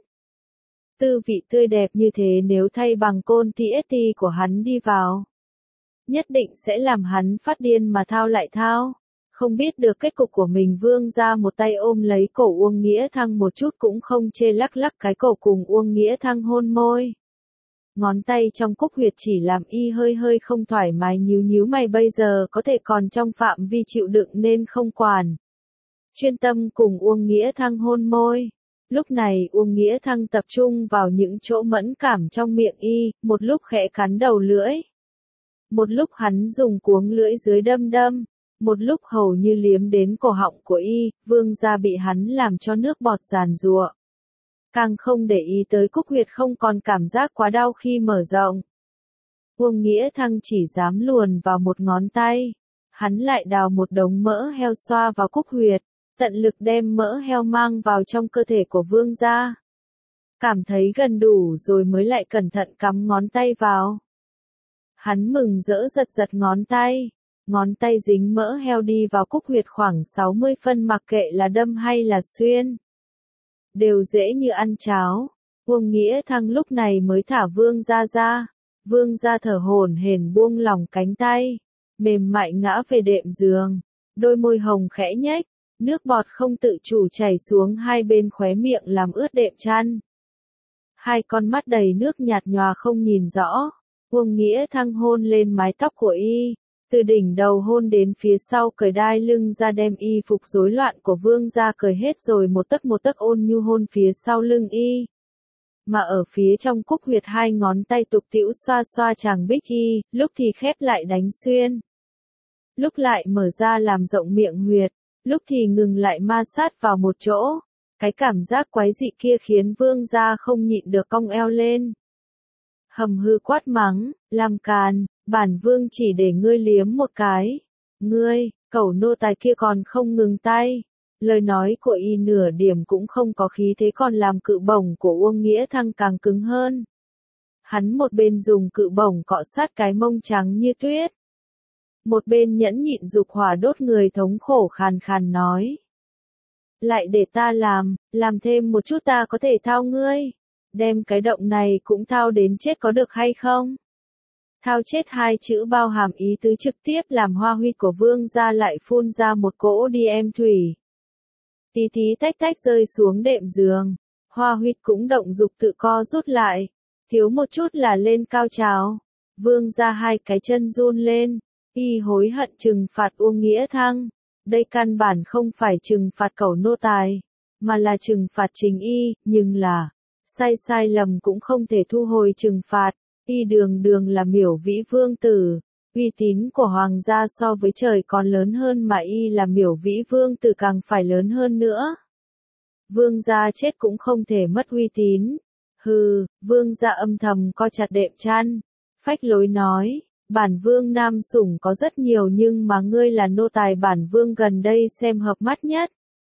A: Tư vị tươi đẹp như thế nếu thay bằng côn tê ét tê của hắn đi vào, nhất định sẽ làm hắn phát điên mà thao lại thao. Không biết được kết cục của mình, Vương gia một tay ôm lấy cổ Uông Nghĩa Thăng một chút cũng không chê lắc lắc cái cổ cùng Uông Nghĩa Thăng hôn môi. Ngón tay trong cúc huyệt chỉ làm y hơi hơi không thoải mái nhíu nhíu mày, bây giờ có thể còn trong phạm vi chịu đựng nên không quản. Chuyên tâm cùng Uông Nghĩa Thăng hôn môi. Lúc này Uông Nghĩa Thăng tập trung vào những chỗ mẫn cảm trong miệng y, một lúc khẽ cắn đầu lưỡi. Một lúc hắn dùng cuống lưỡi dưới đâm đâm. Một lúc hầu như liếm đến cổ họng của y, Vương gia bị hắn làm cho nước bọt giàn giụa. Càng không để ý tới cúc huyệt không còn cảm giác quá đau khi mở rộng. Uông Nghĩa Thăng chỉ dám luồn vào một ngón tay. Hắn lại đào một đống mỡ heo xoa vào cúc huyệt, tận lực đem mỡ heo mang vào trong cơ thể của Vương gia. Cảm thấy gần đủ rồi mới lại cẩn thận cắm ngón tay vào. Hắn mừng rỡ giật giật ngón tay. Ngón tay dính mỡ heo đi vào cúc huyệt khoảng sáu mươi phân, mặc kệ là đâm hay là xuyên. Đều dễ như ăn cháo. Uông Nghĩa Thăng lúc này mới thả Vương gia ra. Vương gia thở hổn hển buông lỏng cánh tay. Mềm mại ngã về đệm giường. Đôi môi hồng khẽ nhếch. Nước bọt không tự chủ chảy xuống hai bên khóe miệng làm ướt đệm chăn. Hai con mắt đầy nước nhạt nhòa không nhìn rõ. Uông Nghĩa Thăng hôn lên mái tóc của y. Từ đỉnh đầu hôn đến phía sau cởi đai lưng ra, đem y phục rối loạn của Vương gia cởi hết rồi một tấc một tấc ôn nhu hôn phía sau lưng y. Mà ở phía trong cúc huyệt hai ngón tay tục tĩu xoa xoa chàng bích y, lúc thì khép lại đánh xuyên. Lúc lại mở ra làm rộng miệng huyệt, lúc thì ngừng lại ma sát vào một chỗ. Cái cảm giác quái dị kia khiến Vương gia không nhịn được cong eo lên. Hầm hư quát mắng, làm càn. Bản Vương chỉ để ngươi liếm một cái. Ngươi, cẩu nô tài kia còn không ngừng tay. Lời nói của y nửa điểm cũng không có khí thế, còn làm cự bổng của Uông Nghĩa Thăng càng cứng hơn. Hắn một bên dùng cự bổng cọ sát cái mông trắng như tuyết. Một bên nhẫn nhịn dục hỏa đốt người, thống khổ khàn khàn nói. Lại để ta làm, làm thêm một chút ta có thể thao ngươi. Đem cái động này cũng thao đến chết có được hay không? Thao chết hai chữ bao hàm ý tứ trực tiếp làm hoa huy của Vương gia lại phun ra một cỗ đi em thủy. Tí tí tách tách rơi xuống đệm giường. Hoa huy cũng động dục tự co rút lại. Thiếu một chút là lên cao trào. Vương gia hai cái chân run lên. Y hối hận trừng phạt Uông Nghĩa Thăng. Đây căn bản không phải trừng phạt cẩu nô tài, mà là trừng phạt chính y, nhưng là sai sai lầm cũng không thể thu hồi trừng phạt. Y đường đường là miểu vĩ vương tử, uy tín của hoàng gia so với trời còn lớn hơn, mà y là miểu vĩ vương tử càng phải lớn hơn nữa. Vương gia chết cũng không thể mất uy tín. Hừ, Vương gia âm thầm co chặt đệm chăn, phách lối nói, bản Vương nam sủng có rất nhiều nhưng mà ngươi là nô tài bản Vương gần đây xem hợp mắt nhất.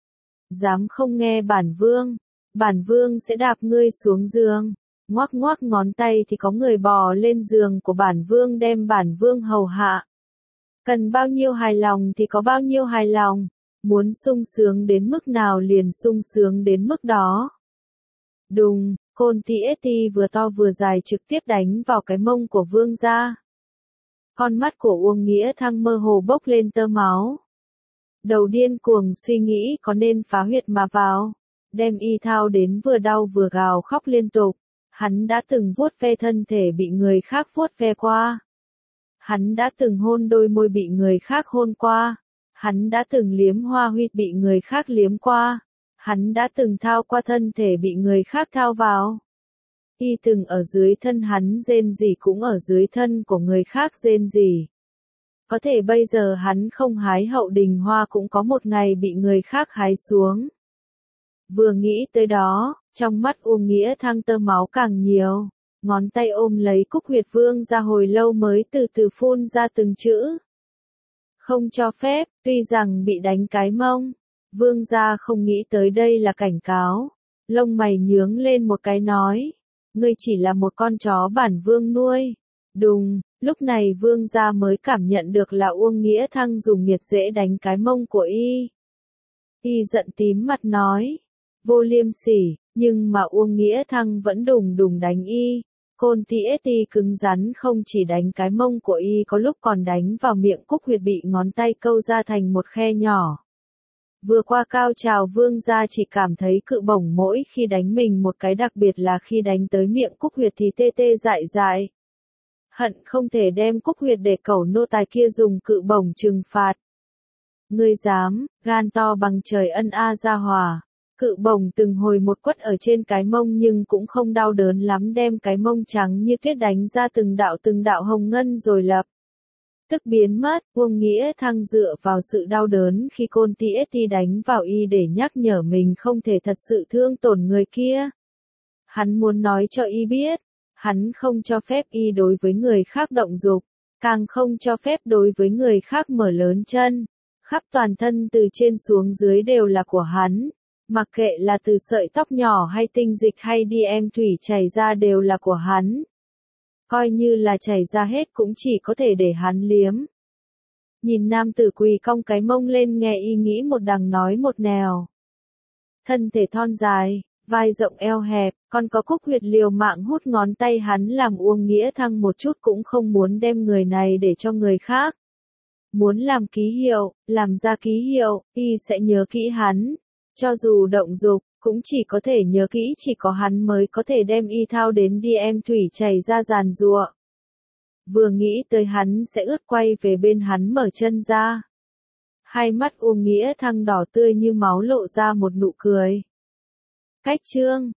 A: Dám không nghe bản Vương, bản Vương sẽ đạp ngươi xuống giường. Ngoác ngoác ngón tay thì có người bò lên giường của bản Vương đem bản Vương hầu hạ. Cần bao nhiêu hài lòng thì có bao nhiêu hài lòng. Muốn sung sướng đến mức nào liền sung sướng đến mức đó. Đùng, côn tê ét tê vừa to vừa dài trực tiếp đánh vào cái mông của Vương gia. Con mắt của Uông Nghĩa Thăng mơ hồ bốc lên tơ máu. Đầu điên cuồng suy nghĩ có nên phá huyệt mà vào, đem y thao đến vừa đau vừa gào khóc liên tục. Hắn đã từng vuốt ve thân thể bị người khác vuốt ve qua. Hắn đã từng hôn đôi môi bị người khác hôn qua. Hắn đã từng liếm hoa huyệt bị người khác liếm qua. Hắn đã từng thao qua thân thể bị người khác thao vào. Y từng ở dưới thân hắn rên rỉ cũng ở dưới thân của người khác rên rỉ. Có thể bây giờ hắn không hái hậu đình hoa cũng có một ngày bị người khác hái xuống. Vừa nghĩ tới đó, trong mắt Uông Nghĩa Thăng tơ máu càng nhiều, ngón tay ôm lấy cúc huyệt Vương gia hồi lâu mới từ từ phun ra từng chữ. Không cho phép, tuy rằng bị đánh cái mông, Vương gia không nghĩ tới đây là cảnh cáo, lông mày nhướng lên một cái nói, ngươi chỉ là một con chó bản Vương nuôi. Đùng, lúc này Vương gia mới cảm nhận được là Uông Nghĩa Thăng dùng nghiệt dễ đánh cái mông của y. Y giận tím mặt nói, vô liêm sỉ, nhưng mà Uông Nghĩa Thăng vẫn đùng đùng đánh y. Côn tê ét tê cứng rắn không chỉ đánh cái mông của y có lúc còn đánh vào miệng cúc huyệt bị ngón tay câu ra thành một khe nhỏ. Vừa qua cao trào Vương gia chỉ cảm thấy cự bổng mỗi khi đánh mình một cái, đặc biệt là khi đánh tới miệng cúc huyệt thì tê tê dại dại. Hận không thể đem cúc huyệt để cẩu nô tài kia dùng cự bổng trừng phạt. Ngươi dám, gan to bằng trời ân a gia hòa. Cự bổng từng hồi một quất ở trên cái mông nhưng cũng không đau đớn lắm, đem cái mông trắng như tuyết đánh ra từng đạo từng đạo hồng ngân rồi lập tức biến mất. Uông Nghĩa Thăng dựa vào sự đau đớn khi côn tê ét tê đánh vào y để nhắc nhở mình không thể thật sự thương tổn người kia. Hắn muốn nói cho y biết, hắn không cho phép y đối với người khác động dục, càng không cho phép đối với người khác mở lớn chân. Khắp toàn thân từ trên xuống dưới đều là của hắn. Mặc kệ là từ sợi tóc nhỏ hay tinh dịch hay đi em thủy chảy ra đều là của hắn. Coi như là chảy ra hết cũng chỉ có thể để hắn liếm. Nhìn nam tử quỳ cong cái mông lên nghe y nghĩ một đằng nói một nẻo. Thân thể thon dài, vai rộng eo hẹp, còn có cúc huyệt liều mạng hút ngón tay hắn làm Uông Nghĩa Thăng một chút cũng không muốn đem người này để cho người khác. Muốn làm ký hiệu, làm ra ký hiệu, y sẽ nhớ kỹ hắn. Cho dù động dục, cũng chỉ có thể nhớ kỹ chỉ có hắn mới có thể đem y thao đến đi em thủy chảy ra giàn giụa. Vừa nghĩ tới hắn sẽ ướt quay về bên hắn mở chân ra. Hai mắt Uông Nghĩa Thăng đỏ tươi như máu lộ ra một nụ cười. Cách chương